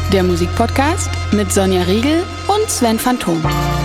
der Musikpodcast mit Sonja Riegel und Sven Phantom.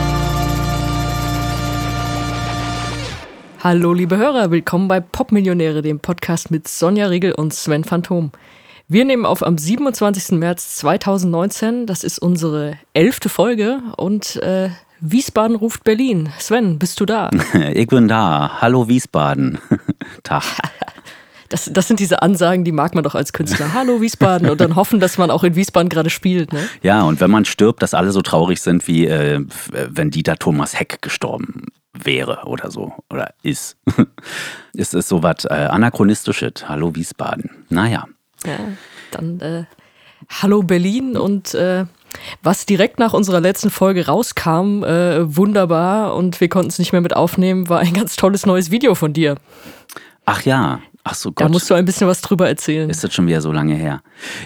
Hallo liebe Hörer, willkommen bei Popmillionäre, dem Podcast mit Sonja Riegel und Sven Phantom. Wir nehmen auf am 27. März 2019, das ist unsere 11. Folge und Wiesbaden ruft Berlin. Sven, bist du da? Ich bin da. Hallo Wiesbaden. Tag. Das sind diese Ansagen, die mag man doch als Künstler. Hallo Wiesbaden und dann hoffen, dass man auch in Wiesbaden gerade spielt, ne? Ja, und wenn man stirbt, dass alle so traurig sind, wie wenn Dieter Thomas Heck gestorben wäre oder so. Oder ist. Es ist sowas Anachronistisches. Hallo Wiesbaden. Naja. Ja, dann Hallo Berlin und was direkt nach unserer letzten Folge rauskam, wunderbar und wir konnten es nicht mehr mit aufnehmen, war ein ganz tolles neues Video von dir. Ach ja. Ach so, Gott. Da musst du ein bisschen was drüber erzählen. Ist das schon wieder so lange her?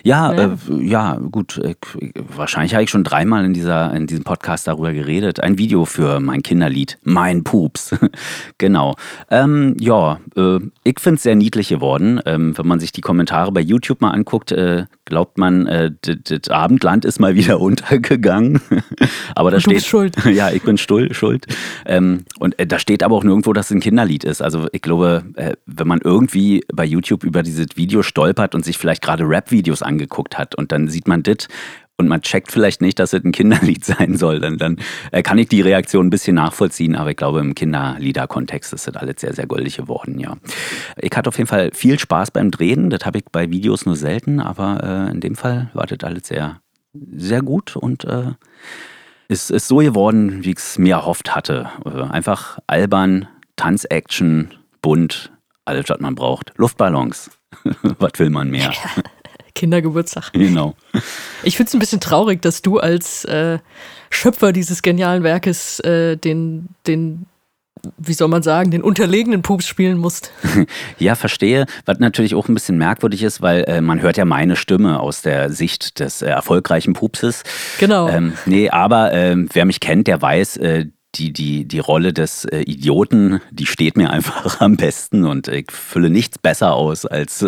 Ja, gut. Wahrscheinlich habe ich schon dreimal in diesem Podcast darüber geredet. Ein Video für mein Kinderlied, Mein Pups. Genau. Ich finde es sehr niedlich geworden. Wenn man sich die Kommentare bei YouTube mal anguckt, glaubt man, das Abendland ist mal wieder untergegangen. Aber da du bist schuld. Ja, ich bin schuld. Und da steht aber auch nirgendwo, dass es ein Kinderlied ist. Also ich glaube, wenn man irgendwie bei YouTube über dieses Video stolpert und sich vielleicht gerade Rap-Videos angeguckt hat und dann sieht man das und man checkt vielleicht nicht, dass es ein Kinderlied sein soll, dann kann ich die Reaktion ein bisschen nachvollziehen, aber ich glaube, im Kinderlieder-Kontext ist das alles sehr, sehr goldig geworden, ja. Ich hatte auf jeden Fall viel Spaß beim Drehen, das habe ich bei Videos nur selten, aber in dem Fall war das alles sehr, sehr gut und ist so geworden, wie ich es mir erhofft hatte. Einfach albern, Tanzaction, bunt, alles, was man braucht. Luftballons. Was will man mehr? Kindergeburtstag. Genau. Ich finde es ein bisschen traurig, dass du als Schöpfer dieses genialen Werkes den wie soll man sagen, den unterlegenen Pups spielen musst. Ja, verstehe. Was natürlich auch ein bisschen merkwürdig ist, weil man hört ja meine Stimme aus der Sicht des erfolgreichen Pupses. Genau. Aber wer mich kennt, der weiß, die Rolle des Idioten, die steht mir einfach am besten und ich fülle nichts besser aus als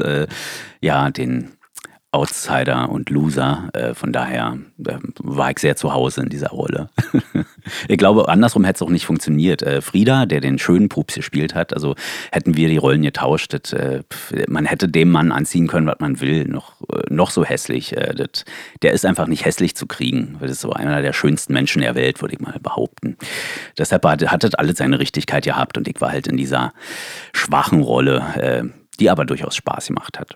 den Outsider und Loser. Von daher war ich sehr zu Hause in dieser Rolle. Ich glaube, andersrum hätte es auch nicht funktioniert. Frieda, der den schönen Pups gespielt hat, also hätten wir die Rollen getauscht. Man hätte dem Mann anziehen können, was man will, noch so hässlich. Der ist einfach nicht hässlich zu kriegen. Das ist so einer der schönsten Menschen der Welt, würde ich mal behaupten. Deshalb hat das alles seine Richtigkeit gehabt und ich war halt in dieser schwachen Rolle, die aber durchaus Spaß gemacht hat.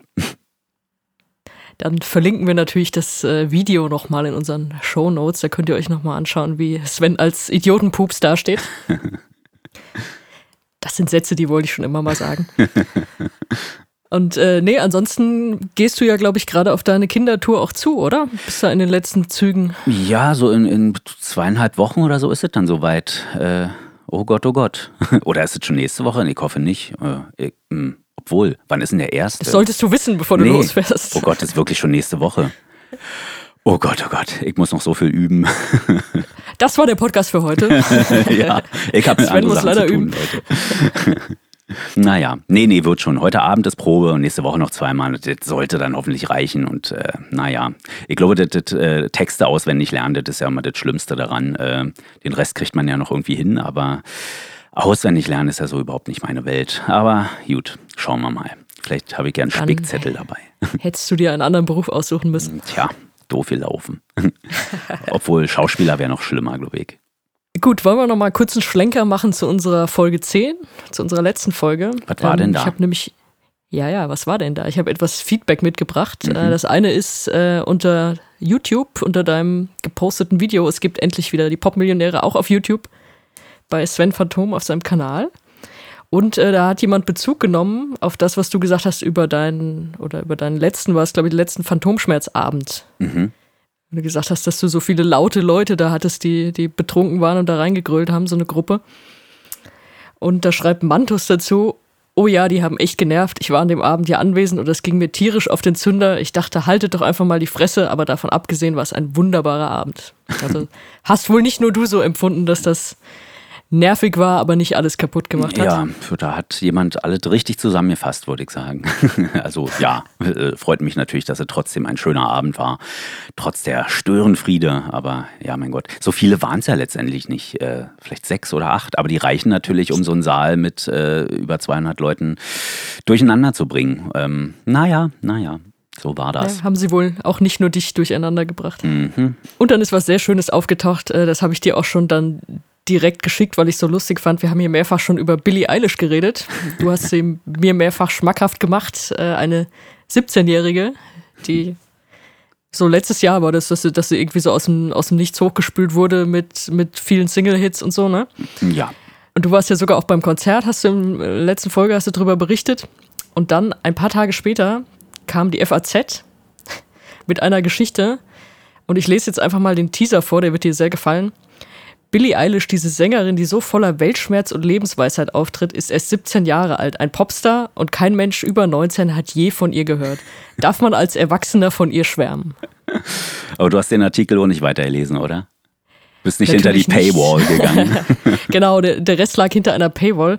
Dann verlinken wir natürlich das Video nochmal in unseren Shownotes. Da könnt ihr euch nochmal anschauen, wie Sven als Idiotenpups dasteht. Das sind Sätze, die wollte ich schon immer mal sagen. Und ansonsten gehst du ja, glaube ich, gerade auf deine Kindertour auch zu, oder? Bist du in den letzten Zügen? Ja, so in 2,5 Wochen oder so ist es dann soweit. Oh Gott. Oder ist es schon nächste Woche? Ich hoffe nicht. Obwohl, wann ist denn der erste? Das solltest du wissen, bevor du losfährst. Oh Gott, das ist wirklich schon nächste Woche. Oh Gott, ich muss noch so viel üben. Das war der Podcast für heute. Ja, ich habe Sven muss leider üben. Leute. Naja, nee, wird schon. Heute Abend ist Probe und nächste Woche noch 2-mal. Das sollte dann hoffentlich reichen. Und ich glaube, das Texte auswendig lernen, das ist ja immer das Schlimmste daran. Den Rest kriegt man ja noch irgendwie hin, aber auswendig lernen ist ja so überhaupt nicht meine Welt. Aber gut, schauen wir mal. Vielleicht habe ich gern einen Spickzettel dabei. Hättest du dir einen anderen Beruf aussuchen müssen. Tja, doof gelaufen. Obwohl Schauspieler wäre noch schlimmer, glaube ich. Gut, wollen wir noch mal kurz einen Schlenker machen zu unserer Folge 10, zu unserer letzten Folge. Was war denn da? Ich habe nämlich, was war denn da? Ich habe etwas Feedback mitgebracht. Das eine ist unter YouTube, unter deinem geposteten Video. Es gibt endlich wieder die Popmillionäre auch auf YouTube. Bei Sven Phantom auf seinem Kanal. Und da hat jemand Bezug genommen auf das, was du gesagt hast über deinen letzten, war es glaube ich, den letzten Phantomschmerzabend. Mhm. Wenn du gesagt hast, dass du so viele laute Leute da hattest, die betrunken waren und da reingegrölt haben, so eine Gruppe. Und da schreibt Mantus dazu, oh ja, die haben echt genervt, ich war an dem Abend ja anwesend und es ging mir tierisch auf den Zünder. Ich dachte, haltet doch einfach mal die Fresse, aber davon abgesehen war es ein wunderbarer Abend. Also hast wohl nicht nur du so empfunden, dass das nervig war, aber nicht alles kaputt gemacht hat. Ja, da hat jemand alles richtig zusammengefasst, würde ich sagen. Also ja, freut mich natürlich, dass es trotzdem ein schöner Abend war, trotz der Störenfriede. Aber ja, mein Gott, so viele waren es ja letztendlich nicht, vielleicht 6 oder 8. Aber die reichen natürlich, um so einen Saal mit über 200 Leuten durcheinander zu bringen. Naja, so war das. Ja, haben sie wohl auch nicht nur dich durcheinander gebracht. Und dann ist was sehr Schönes aufgetaucht, das habe ich dir auch schon dann direkt geschickt, weil ich es so lustig fand. Wir haben hier mehrfach schon über Billie Eilish geredet. Du hast sie mir mehrfach schmackhaft gemacht. Eine 17-Jährige, die so letztes Jahr war das, dass sie irgendwie so aus dem Nichts hochgespült wurde mit vielen Single-Hits und so, ne? Ja. Und du warst ja sogar auch beim Konzert, hast du in der letzten Folge darüber berichtet. Und dann, ein paar Tage später, kam die FAZ mit einer Geschichte. Und ich lese jetzt einfach mal den Teaser vor, der wird dir sehr gefallen. Billie Eilish, diese Sängerin, die so voller Weltschmerz und Lebensweisheit auftritt, ist erst 17 Jahre alt, ein Popstar und kein Mensch über 19 hat je von ihr gehört. Darf man als Erwachsener von ihr schwärmen? Aber du hast den Artikel auch nicht weitergelesen, oder? Bist nicht natürlich hinter die Paywall gegangen. Genau, der Rest lag hinter einer Paywall.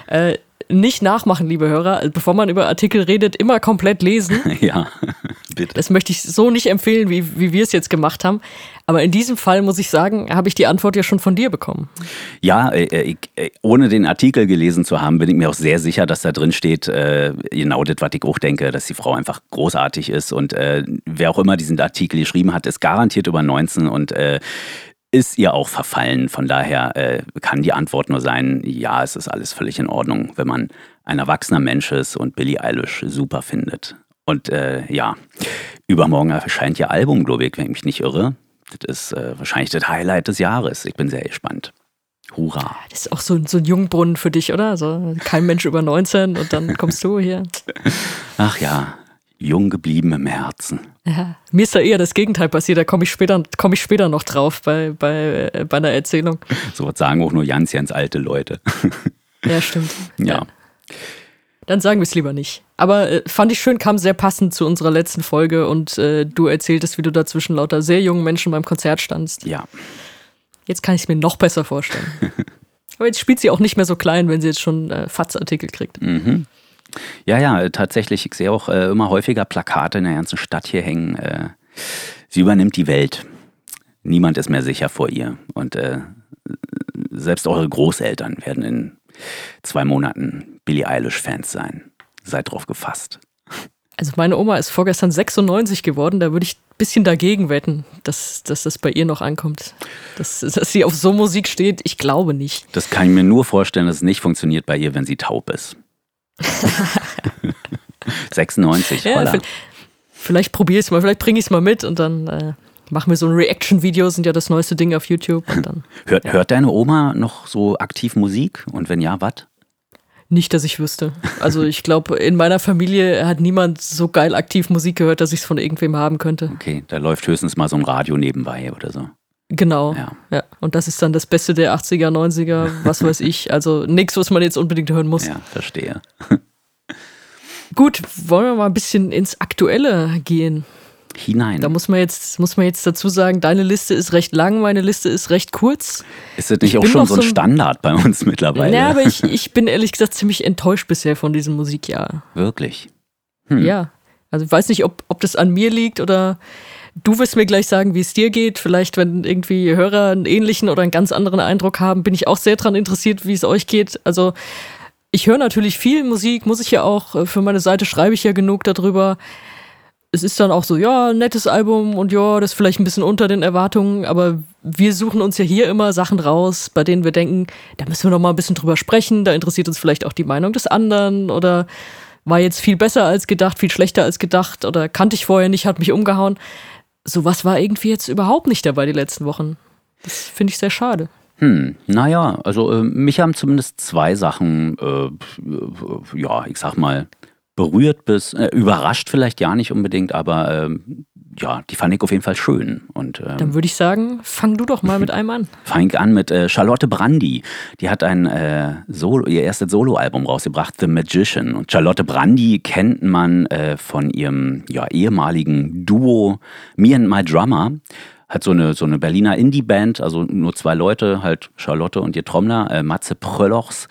Nicht nachmachen, liebe Hörer. Bevor man über Artikel redet, immer komplett lesen. Ja, bitte. Das möchte ich so nicht empfehlen, wie wir es jetzt gemacht haben. Aber in diesem Fall, muss ich sagen, habe ich die Antwort ja schon von dir bekommen. Ja, ohne den Artikel gelesen zu haben, bin ich mir auch sehr sicher, dass da drin steht, genau das, was ich auch denke, dass die Frau einfach großartig ist. Und wer auch immer diesen Artikel geschrieben hat, ist garantiert über 19 und ist ihr auch verfallen. Von daher kann die Antwort nur sein, ja, es ist alles völlig in Ordnung, wenn man ein erwachsener Mensch ist und Billie Eilish super findet. Und ja, übermorgen erscheint ihr Album, glaube ich, wenn ich mich nicht irre. Das ist wahrscheinlich das Highlight des Jahres. Ich bin sehr gespannt. Hurra. Das ist auch so ein Jungbrunnen für dich, oder? Also kein Mensch über 19 und dann kommst du hier. Ach ja, jung geblieben im Herzen. Ja, mir ist da eher das Gegenteil passiert, da komme ich später noch drauf bei einer Erzählung. So was sagen auch nur ganz alte Leute. Ja, stimmt. Ja. Dann sagen wir es lieber nicht. Aber fand ich schön, kam sehr passend zu unserer letzten Folge und du erzähltest, wie du da zwischen lauter sehr jungen Menschen beim Konzert standst. Ja. Jetzt kann ich es mir noch besser vorstellen. Aber jetzt spielt sie auch nicht mehr so klein, wenn sie jetzt schon FAZ-Artikel kriegt. Mhm. Ja, tatsächlich. Ich sehe auch immer häufiger Plakate in der ganzen Stadt hier hängen. Sie übernimmt die Welt. Niemand ist mehr sicher vor ihr. Und selbst eure Großeltern werden in 2 Monaten Billie Eilish-Fans sein. Seid drauf gefasst. Also meine Oma ist vorgestern 96 geworden. Da würde ich ein bisschen dagegen wetten, dass das bei ihr noch ankommt. Dass sie auf so Musik steht. Ich glaube nicht. Das kann ich mir nur vorstellen, dass es nicht funktioniert bei ihr, wenn sie taub ist. 96, ja, vielleicht probiere ich es mal, vielleicht bringe ich es mal mit und dann machen wir so ein Reaction-Video, sind ja das neueste Ding auf YouTube. Und dann, Hört deine Oma noch so aktiv Musik und wenn ja, was? Nicht, dass ich wüsste. Also ich glaube, in meiner Familie hat niemand so geil aktiv Musik gehört, dass ich es von irgendwem haben könnte. Okay, da läuft höchstens mal so ein Radio nebenbei oder so. Genau, ja. Und das ist dann das Beste der 80er, 90er, was weiß ich. Also nichts, was man jetzt unbedingt hören muss. Ja, verstehe. Gut, wollen wir mal ein bisschen ins Aktuelle gehen? Hinein. Da muss man jetzt dazu sagen, deine Liste ist recht lang, meine Liste ist recht kurz. Ist das nicht auch schon so ein Standard bei uns mittlerweile? Ja, aber ich bin ehrlich gesagt ziemlich enttäuscht bisher von diesem Musikjahr. Wirklich? Ja, also ich weiß nicht, ob das an mir liegt oder du wirst mir gleich sagen, wie es dir geht. Vielleicht, wenn irgendwie Hörer einen ähnlichen oder einen ganz anderen Eindruck haben, bin ich auch sehr daran interessiert, wie es euch geht. Also ich höre natürlich viel Musik, muss ich ja auch. Für meine Seite schreibe ich ja genug darüber. Es ist dann auch so, ja, nettes Album und ja, das ist vielleicht ein bisschen unter den Erwartungen, aber wir suchen uns ja hier immer Sachen raus, bei denen wir denken, da müssen wir noch mal ein bisschen drüber sprechen, da interessiert uns vielleicht auch die Meinung des anderen oder war jetzt viel besser als gedacht, viel schlechter als gedacht oder kannte ich vorher nicht, hat mich umgehauen. Sowas war irgendwie jetzt überhaupt nicht dabei die letzten Wochen. Das finde ich sehr schade. Naja, also mich haben zumindest 2 Sachen, ja, ich sag mal, berührt bis, überrascht vielleicht ja nicht unbedingt, aber ja, die fand ich auf jeden Fall schön. Und, dann würde ich sagen, fang du doch mal mit einem an. Fang ich an mit Charlotte Brandy. Die hat ihr erstes Soloalbum rausgebracht, The Magician. Und Charlotte Brandy kennt man von ihrem ehemaligen Duo Me and My Drummer. hat so eine Berliner Indie-Band, also nur 2 Leute, halt Charlotte und ihr Trommler, Matze Prölochs.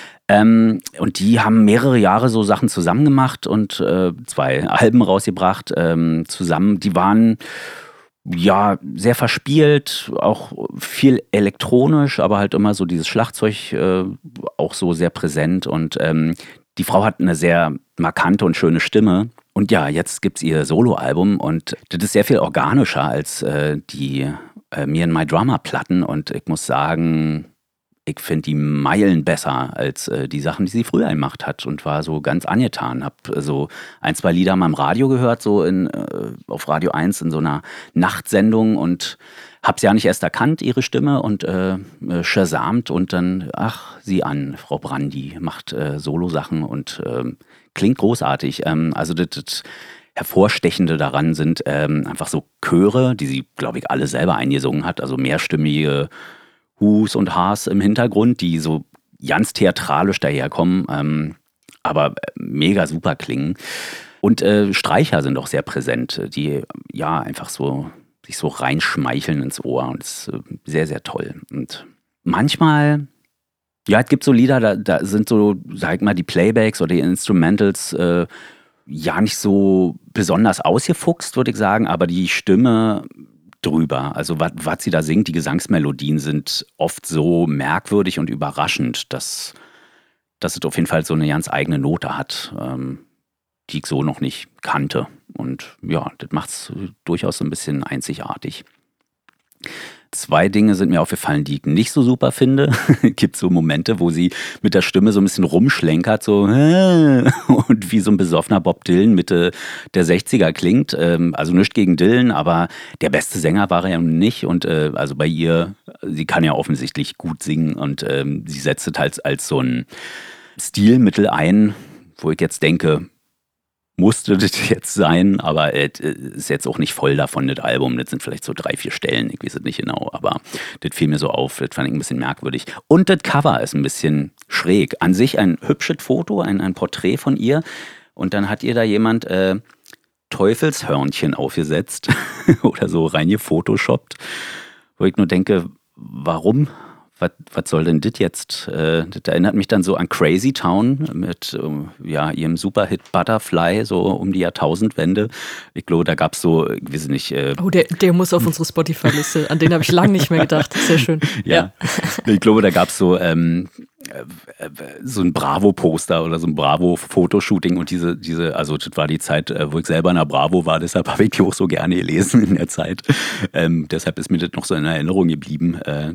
Und die haben mehrere Jahre so Sachen zusammen gemacht und 2 Alben rausgebracht zusammen. Die waren ja sehr verspielt, auch viel elektronisch, aber halt immer so dieses Schlagzeug auch so sehr präsent. Und die Frau hat eine sehr markante und schöne Stimme. Und ja, jetzt gibt's ihr Soloalbum und das ist sehr viel organischer als die Me and My Drummer Platten. Und ich muss sagen, ich finde die Meilen besser als die Sachen, die sie früher gemacht hat und war so ganz angetan. Hab so 1, 2 Lieder mal im Radio gehört, so auf Radio 1 in so einer Nachtsendung und hab's ja nicht erst erkannt, ihre Stimme und shazamt und dann, ach, sieh an, Frau Brandi macht Solo-Sachen und klingt großartig. Also das Hervorstechende daran sind einfach so Chöre, die sie, glaube ich, alle selber eingesungen hat, also mehrstimmige Hus und Ha's im Hintergrund, die so ganz theatralisch daherkommen, aber mega super klingen. Und Streicher sind auch sehr präsent, die ja einfach so sich so reinschmeicheln ins Ohr und das ist sehr, sehr toll. Und manchmal, ja, es gibt so Lieder, da sind so, sag mal, die Playbacks oder die Instrumentals ja nicht so besonders ausgefuchst, würde ich sagen, aber die Stimme drüber. Also was sie da singt, die Gesangsmelodien sind oft so merkwürdig und überraschend, dass es auf jeden Fall so eine ganz eigene Note hat, die ich so noch nicht kannte. Und ja, das macht es durchaus so ein bisschen einzigartig. 2 Dinge sind mir aufgefallen, die ich nicht so super finde. Es gibt so Momente, wo sie mit der Stimme so ein bisschen rumschlenkert, so und wie so ein besoffener Bob Dylan Mitte der 60er klingt. Also nichts gegen Dylan, aber der beste Sänger war er ja nicht. Und also bei ihr, sie kann ja offensichtlich gut singen und sie setzt es halt als so ein Stilmittel ein, wo ich jetzt denke, musste das jetzt sein, aber es ist jetzt auch nicht voll davon, das Album. Das sind vielleicht so 3, 4 Stellen, ich weiß es nicht genau, aber das fiel mir so auf, das fand ich ein bisschen merkwürdig. Und das Cover ist ein bisschen schräg. An sich ein hübsches Foto, ein Porträt von ihr und dann hat ihr da jemand Teufelshörnchen aufgesetzt oder so reingefotoshoppt, wo ich nur denke, warum? Was soll denn das jetzt? Das erinnert mich dann so an Crazy Town mit ihrem Superhit Butterfly, so um die Jahrtausendwende. Ich glaube, da gab es so, ich weiß nicht. Oh, der muss auf unsere Spotify-Liste. An den habe ich lange nicht mehr gedacht. Sehr schön. Ja. Ich glaube, da gab es so ein Bravo-Poster oder so ein Bravo-Fotoshooting und also das war die Zeit, wo ich selber in der Bravo war, deshalb habe ich die auch so gerne gelesen in der Zeit. Deshalb ist mir das noch so in Erinnerung geblieben,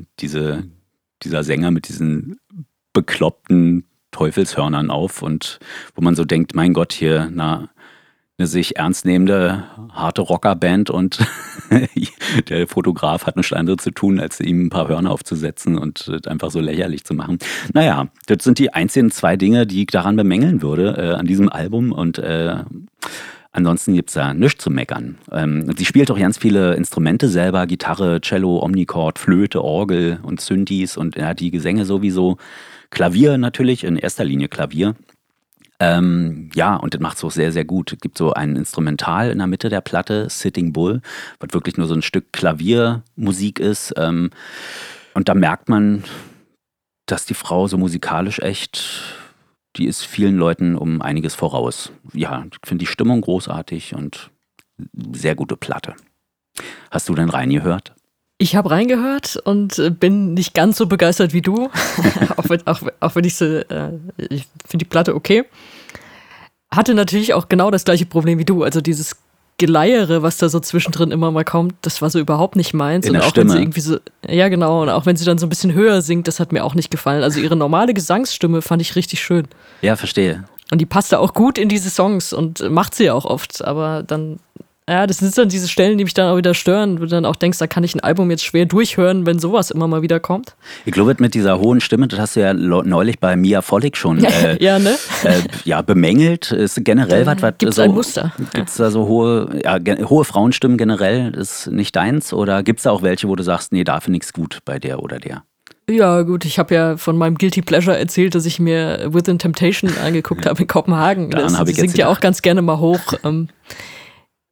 dieser Sänger mit diesen bekloppten Teufelshörnern auf und wo man so denkt, mein Gott, hier eine sich ernst nehmende, harte Rockerband und der Fotograf hat nichts anderes zu tun, als ihm ein paar Hörner aufzusetzen und einfach so lächerlich zu machen. Naja, das sind die einzigen 2 Dinge, die ich daran bemängeln würde, an diesem Album und ansonsten gibt es da nichts zu meckern. Sie spielt auch ganz viele Instrumente selber, Gitarre, Cello, Omnichord, Flöte, Orgel und Synthes und ja, die Gesänge sowieso. Klavier natürlich, in erster Linie Klavier. Ja, und das macht es auch sehr, sehr gut. Es gibt so ein Instrumental in der Mitte der Platte, Sitting Bull, was wirklich nur so ein Stück Klaviermusik ist. Und da merkt man, dass die Frau so musikalisch echt, die ist vielen Leuten um einiges voraus. Ja, ich finde die Stimmung großartig und sehr gute Platte. Hast du denn reingehört? Ich habe reingehört und bin nicht ganz so begeistert wie du, auch wenn ich finde die Platte okay. Hatte natürlich auch genau das gleiche Problem wie du, also dieses Geleiere, was da so zwischendrin immer mal kommt, das war so überhaupt nicht meins. In der und auch Stimme. wenn sie irgendwie so, ja genau, und auch wenn sie dann so ein bisschen höher singt, das hat mir auch nicht gefallen. Also ihre normale Gesangsstimme fand ich richtig schön. Ja, verstehe. Und die passte auch gut in diese Songs und macht sie ja auch oft, aber dann, ja, das sind dann diese Stellen, die mich dann auch wieder stören, wo du dann auch denkst, da kann ich ein Album jetzt schwer durchhören, wenn sowas immer mal wieder kommt. Ich glaube, mit dieser hohen Stimme, das hast du ja neulich bei Mia Vollig schon ja, ne? Bemängelt. Ist generell was Gibt es so, ein Muster? Gibt es da so hohe Frauenstimmen generell, ist nicht deins? Oder gibt es da auch welche, wo du sagst, nee, da finde ich es gut bei der oder der? Ja, gut, ich habe ja von meinem Guilty Pleasure erzählt, dass ich mir Within Temptation angeguckt habe in Kopenhagen. Daran Das habe ich singt jetzt ja auch ganz gerne mal hoch.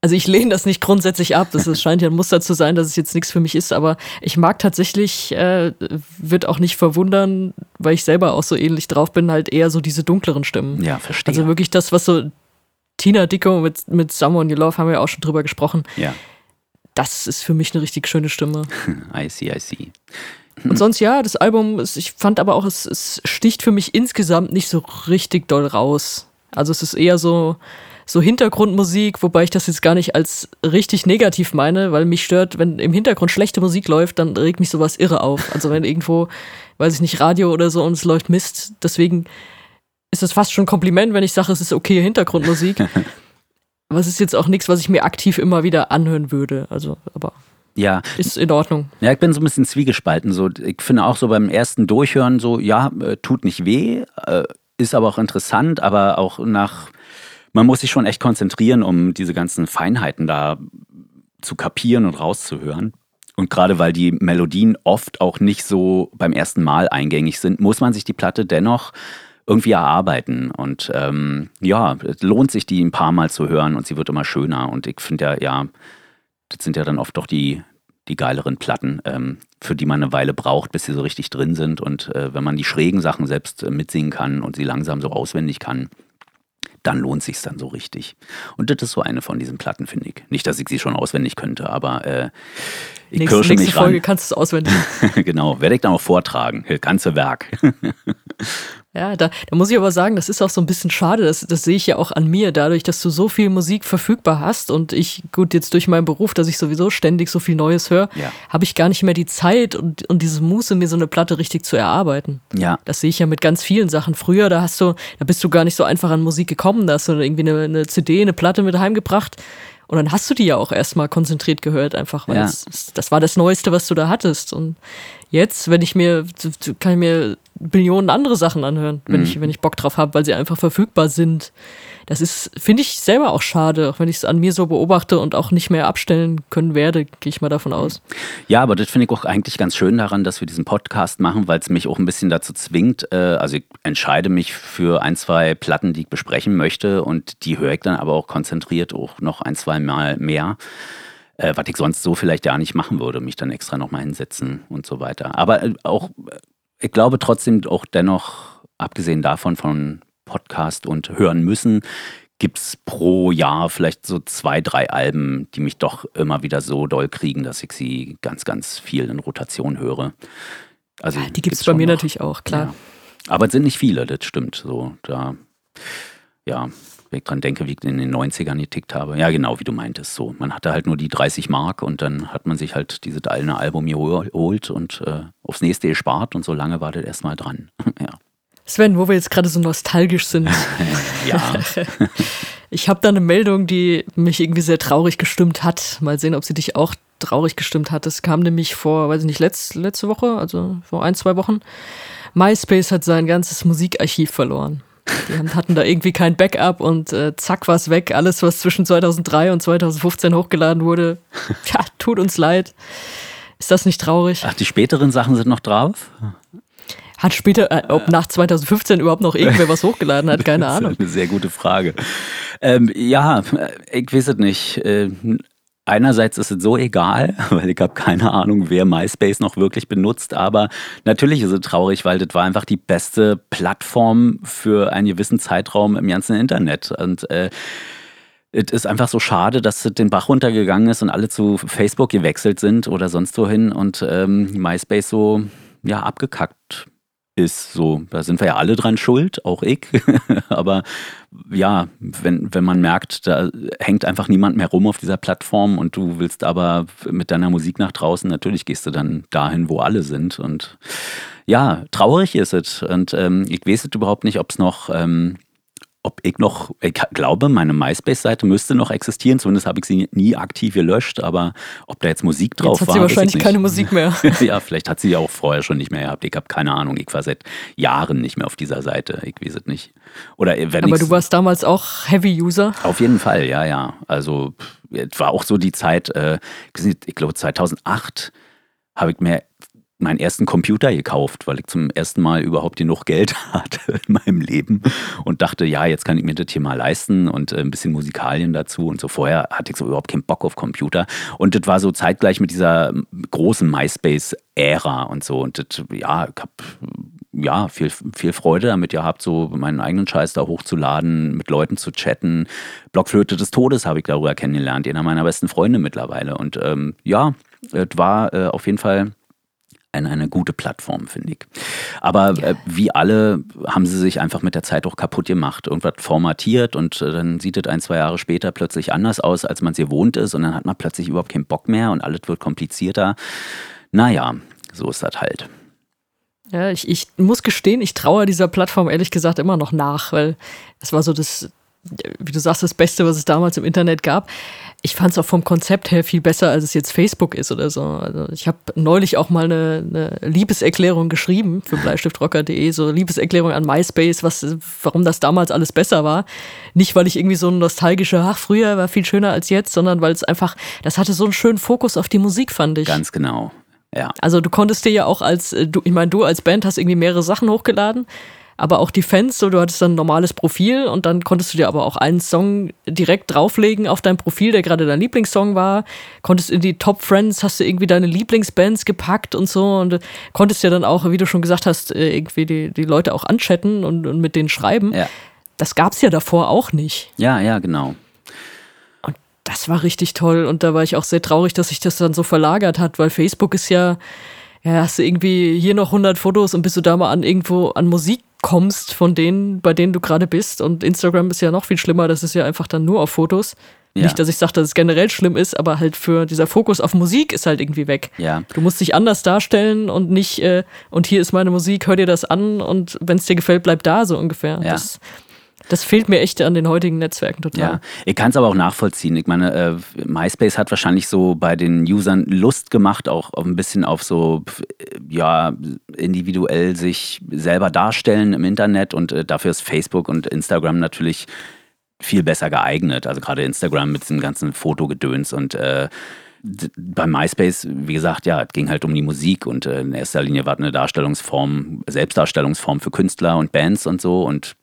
Also ich lehne das nicht grundsätzlich ab, das scheint ja ein Muster zu sein, dass es jetzt nichts für mich ist, aber ich mag tatsächlich, wird auch nicht verwundern, weil ich selber auch so ähnlich drauf bin, halt eher so diese dunkleren Stimmen. Ja, verstehe. Also wirklich das, was so Tina Dickow mit Someone You Love, haben wir ja auch schon drüber gesprochen. Ja. Das ist für mich eine richtig schöne Stimme. I see. Und sonst ja, das Album, ich fand aber auch, es sticht für mich insgesamt nicht so richtig doll raus. Also es ist eher so Hintergrundmusik, wobei ich das jetzt gar nicht als richtig negativ meine, weil mich stört, wenn im Hintergrund schlechte Musik läuft, dann regt mich sowas irre auf. Also wenn irgendwo, weiß ich nicht, Radio oder so und es läuft Mist, deswegen ist es fast schon ein Kompliment, wenn ich sage, es ist okay Hintergrundmusik. Aber es ist jetzt auch nichts, was ich mir aktiv immer wieder anhören würde. Also, aber ja. Ist in Ordnung. Ja, ich bin so ein bisschen zwiegespalten. So, ich finde auch so beim ersten Durchhören so, ja, tut nicht weh, ist aber auch interessant, aber auch man muss sich schon echt konzentrieren, um diese ganzen Feinheiten da zu kapieren und rauszuhören. Und gerade weil die Melodien oft auch nicht so beim ersten Mal eingängig sind, muss man sich die Platte dennoch irgendwie erarbeiten. Und es lohnt sich, die ein paar Mal zu hören und sie wird immer schöner. Und ich finde ja, das sind ja dann oft doch die geileren Platten, für die man eine Weile braucht, bis sie so richtig drin sind. Und wenn man die schrägen Sachen selbst mitsingen kann und sie langsam so auswendig kann, dann lohnt sich's dann so richtig. Und das ist so eine von diesen Platten, finde ich. Nicht, dass ich sie schon auswendig könnte, aber ich pirsche mich ran. Nächste Folge kannst du es auswendig. Genau, werde ich dann auch vortragen, das ganze Werk. Ja, da muss ich aber sagen, das ist auch so ein bisschen schade, das sehe ich ja auch an mir, dadurch, dass du so viel Musik verfügbar hast und ich, gut, jetzt durch meinen Beruf, dass ich sowieso ständig so viel Neues höre, habe ich gar nicht mehr die Zeit und diese Muße, mir so eine Platte richtig zu erarbeiten. Ja. Das sehe ich ja mit ganz vielen Sachen. Früher, da bist du gar nicht so einfach an Musik gekommen, da hast du irgendwie eine CD, eine Platte mit heimgebracht. Und dann hast du die ja auch erstmal konzentriert gehört, einfach, weil das war das Neueste, was du da hattest. Und jetzt, kann ich mir Millionen andere Sachen anhören, wenn ich Bock drauf habe, weil sie einfach verfügbar sind. Das ist, finde ich selber auch schade, auch wenn ich es an mir so beobachte und auch nicht mehr abstellen können werde, gehe ich mal davon aus. Ja, aber das finde ich auch eigentlich ganz schön daran, dass wir diesen Podcast machen, weil es mich auch ein bisschen dazu zwingt. Also ich entscheide mich für 1, 2 Platten, die ich besprechen möchte und die höre ich dann aber auch konzentriert auch noch 1, 2 Mal mehr. Was ich sonst so vielleicht ja nicht machen würde, mich dann extra nochmal hinsetzen und so weiter. Aber auch, ich glaube trotzdem auch dennoch, abgesehen davon von Podcast und hören müssen, gibt es pro Jahr vielleicht so 2, 3 Alben, die mich doch immer wieder so doll kriegen, dass ich sie ganz, ganz viel in Rotation höre. Also die gibt es bei mir natürlich auch, klar. Ja. Aber es sind nicht viele, das stimmt. So, wenn ich dran denke, wie ich in den 90ern getickt habe. Ja, genau, wie du meintest. So, man hatte halt nur die 30 Mark und dann hat man sich halt dieses eine Album geholt und aufs nächste gespart und so lange war das erstmal dran. Ja. Sven, wo wir jetzt gerade so nostalgisch sind. Ja. Ich habe da eine Meldung, die mich irgendwie sehr traurig gestimmt hat. Mal sehen, ob sie dich auch traurig gestimmt hat. Es kam nämlich vor, weiß ich nicht, letzte Woche, also vor 1, 2 Wochen. MySpace hat sein ganzes Musikarchiv verloren. Die hatten da irgendwie kein Backup und zack war's weg. Alles, was zwischen 2003 und 2015 hochgeladen wurde, tut uns leid. Ist das nicht traurig? Ach, die späteren Sachen sind noch drauf? Hat später, ob nach 2015 überhaupt noch irgendwer was hochgeladen hat, keine Ahnung. Das ist eine sehr gute Frage. Ich weiß es nicht. Einerseits ist es so egal, weil ich habe keine Ahnung, wer MySpace noch wirklich benutzt, aber natürlich ist es traurig, weil das war einfach die beste Plattform für einen gewissen Zeitraum im ganzen Internet und es ist einfach so schade, dass es den Bach runtergegangen ist und alle zu Facebook gewechselt sind oder sonst wohin und MySpace so abgekackt ist. So, da sind wir ja alle dran schuld, auch ich. Aber ja, wenn man merkt, da hängt einfach niemand mehr rum auf dieser Plattform und du willst aber mit deiner Musik nach draußen, natürlich gehst du dann dahin, wo alle sind. Und ja, traurig ist es. Und ich weiß es überhaupt nicht, ich glaube, meine MySpace-Seite müsste noch existieren, zumindest habe ich sie nie aktiv gelöscht, aber ob da jetzt Musik drauf war, jetzt hat sie wahrscheinlich keine Musik mehr. Ja, vielleicht hat sie ja auch vorher schon nicht mehr gehabt. Ich habe keine Ahnung, ich war seit Jahren nicht mehr auf dieser Seite, ich weiß es nicht. Aber du warst damals auch Heavy-User? Auf jeden Fall, ja. Also es war auch so die Zeit, ich glaube 2008 habe ich mir meinen ersten Computer gekauft, weil ich zum ersten Mal überhaupt genug Geld hatte in meinem Leben und dachte, ja, jetzt kann ich mir das hier mal leisten und ein bisschen Musikalien dazu und so. Vorher hatte ich so überhaupt keinen Bock auf Computer und das war so zeitgleich mit dieser großen MySpace-Ära und so und das, ja, ich habe viel Freude damit gehabt, so meinen eigenen Scheiß da hochzuladen, mit Leuten zu chatten. Blockflöte des Todes habe ich darüber kennengelernt, einer meiner besten Freunde mittlerweile und es war auf jeden Fall eine gute Plattform, finde ich. Aber wie alle haben sie sich einfach mit der Zeit auch kaputt gemacht. Irgendwas formatiert und dann sieht es 1-2 Jahre später plötzlich anders aus, als man es gewohnt ist und dann hat man plötzlich überhaupt keinen Bock mehr und alles wird komplizierter. Naja, so ist das halt. Ja, ich muss gestehen, ich traue dieser Plattform ehrlich gesagt immer noch nach, weil es war so das, wie du sagst, das Beste, was es damals im Internet gab. Ich fand es auch vom Konzept her viel besser, als es jetzt Facebook ist oder so. Also ich habe neulich auch mal eine Liebeserklärung geschrieben für bleistiftrocker.de, so Liebeserklärung an MySpace, warum das damals alles besser war. Nicht, weil ich irgendwie so ein nostalgischer, früher war viel schöner als jetzt, sondern weil es einfach, das hatte so einen schönen Fokus auf die Musik, fand ich. Ganz genau, ja. Also du konntest dir ja auch du als Band hast irgendwie mehrere Sachen hochgeladen, aber auch die Fans, so, du hattest dann ein normales Profil und dann konntest du dir aber auch einen Song direkt drauflegen auf dein Profil, der gerade dein Lieblingssong war, konntest in die Top Friends, hast du irgendwie deine Lieblingsbands gepackt und so und konntest ja dann auch, wie du schon gesagt hast, irgendwie die Leute auch anchatten und mit denen schreiben. Ja. Das gab's ja davor auch nicht. Ja, genau. Und das war richtig toll und da war ich auch sehr traurig, dass sich das dann so verlagert hat, weil Facebook ist ja, hast du irgendwie hier noch 100 Fotos und bis du da mal irgendwo an Musik kommst von denen, bei denen du gerade bist. Und Instagram ist ja noch viel schlimmer, das ist ja einfach dann nur auf Fotos. Ja. Nicht, dass ich sage, dass es generell schlimm ist, aber halt für dieser Fokus auf Musik ist halt irgendwie weg. Ja. Du musst dich anders darstellen und nicht, und hier ist meine Musik, hör dir das an und wenn es dir gefällt, bleib da, so ungefähr. Ja. Das fehlt mir echt an den heutigen Netzwerken total. Ja, ich kann es aber auch nachvollziehen. Ich meine, MySpace hat wahrscheinlich so bei den Usern Lust gemacht, auch ein bisschen auf so, individuell sich selber darstellen im Internet und dafür ist Facebook und Instagram natürlich viel besser geeignet. Also gerade Instagram mit diesem ganzen Fotogedöns und bei MySpace, wie gesagt, ja, es ging halt um die Musik und in erster Linie war es eine Selbstdarstellungsform für Künstler und Bands und so und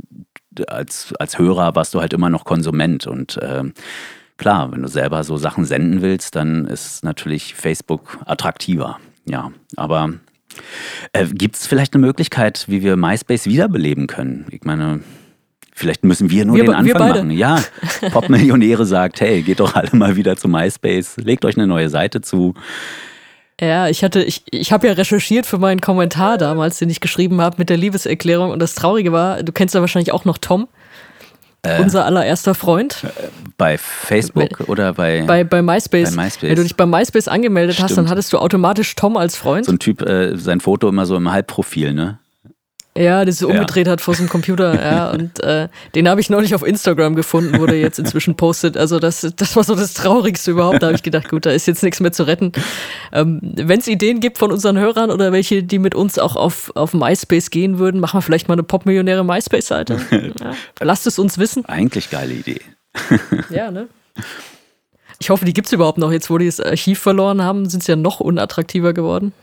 als Hörer warst du halt immer noch Konsument und klar, wenn du selber so Sachen senden willst, dann ist natürlich Facebook attraktiver. Ja, aber gibt es vielleicht eine Möglichkeit, wie wir MySpace wiederbeleben können? Ich meine, vielleicht müssen wir nur den Anfang machen. Ja, Popmillionäre sagt, hey, geht doch alle mal wieder zu MySpace, legt euch eine neue Seite zu. Ja, ich habe ja recherchiert für meinen Kommentar damals, den ich geschrieben habe mit der Liebeserklärung und das Traurige war, du kennst ja wahrscheinlich auch noch Tom, unser allererster Freund. Bei Facebook oder bei MySpace. Wenn du dich bei MySpace angemeldet hast, dann hattest du automatisch Tom als Freund. So ein Typ, sein Foto immer so im Halbprofil, ne? Ja, das so umgedreht hat vor so einem Computer, ja, und den habe ich neulich auf Instagram gefunden, wo der jetzt inzwischen postet, also das war so das Traurigste überhaupt, da habe ich gedacht, gut, da ist jetzt nichts mehr zu retten. Wenn es Ideen gibt von unseren Hörern oder welche, die mit uns auch auf MySpace gehen würden, machen wir vielleicht mal eine Popmillionäre MySpace-Seite. Ja, lasst es uns wissen. Eigentlich geile Idee. Ja, ne? Ich hoffe, die gibt's überhaupt noch. Jetzt, wo die das Archiv verloren haben, sind sie ja noch unattraktiver geworden.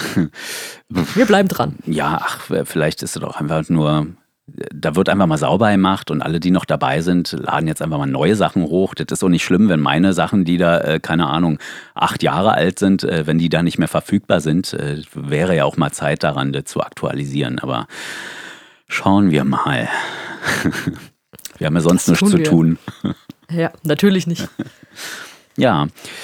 Wir bleiben dran. Ja, vielleicht ist es doch einfach nur, da wird einfach mal sauber gemacht und alle, die noch dabei sind, laden jetzt einfach mal neue Sachen hoch. Das ist auch nicht schlimm, wenn meine Sachen, die da, 8 Jahre alt sind, wenn die da nicht mehr verfügbar sind, wäre ja auch mal Zeit daran, das zu aktualisieren. Aber schauen wir mal. Wir haben ja sonst nichts zu tun. Ja, natürlich nicht. Ja.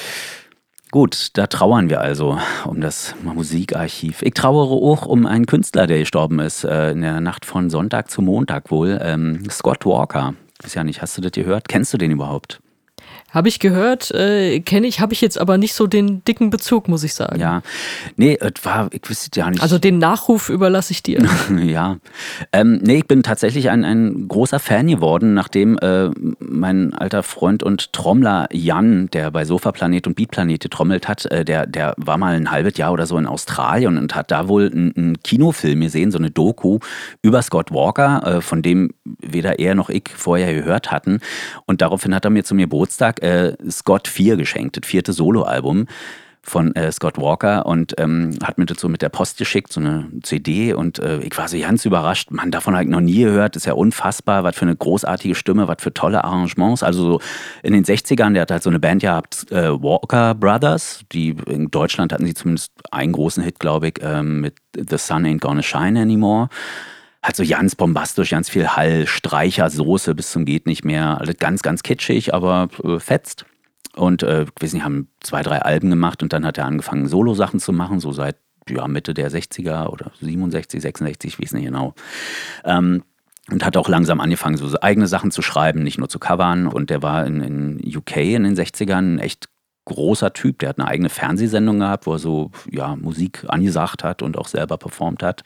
Gut, da trauern wir also um das Musikarchiv. Ich trauere auch um einen Künstler, der gestorben ist, in der Nacht von Sonntag zu Montag wohl. Scott Walker. Ich weiß ja nicht, hast du das gehört? Kennst du den überhaupt? Habe ich gehört, kenne ich, habe ich jetzt aber nicht so den dicken Bezug, muss ich sagen. Ja, nee, ich wüsste ja nicht. Also den Nachruf überlasse ich dir. Ja, nee, ich bin tatsächlich ein großer Fan geworden, nachdem mein alter Freund und Trommler Jan, der bei Sofaplanet und Beatplanet getrommelt hat, der war mal ein halbes Jahr oder so in Australien und hat da wohl einen Kinofilm gesehen, so eine Doku über Scott Walker, von dem weder er noch ich vorher gehört hatten. Und daraufhin hat er mir zum Geburtstag Scott 4 geschenkt, das 4. Soloalbum von Scott Walker und hat mir das so mit der Post geschickt, so eine CD und ich war so ganz überrascht, Mann, davon habe ich noch nie gehört, das ist ja unfassbar, was für eine großartige Stimme, was für tolle Arrangements, also so in den 60ern, der hat halt so eine Band gehabt, Walker Brothers, die in Deutschland hatten sie zumindest einen großen Hit, glaube ich, mit The Sun Ain't Gonna Shine Anymore. Hat so ganz bombastisch, ganz viel Hall, Streicher, Soße bis zum geht nicht mehr, alles ganz, ganz kitschig, aber fetzt. Und ich weiß nicht, haben 2, 3 Alben gemacht und dann hat er angefangen, Solo-Sachen zu machen, so seit Mitte der 60er oder 67, 66, ich weiß nicht genau. Und hat auch langsam angefangen, so eigene Sachen zu schreiben, nicht nur zu covern. Und der war in UK in den 60ern ein echt großer Typ. Der hat eine eigene Fernsehsendung gehabt, wo er so Musik angesagt hat und auch selber performt hat.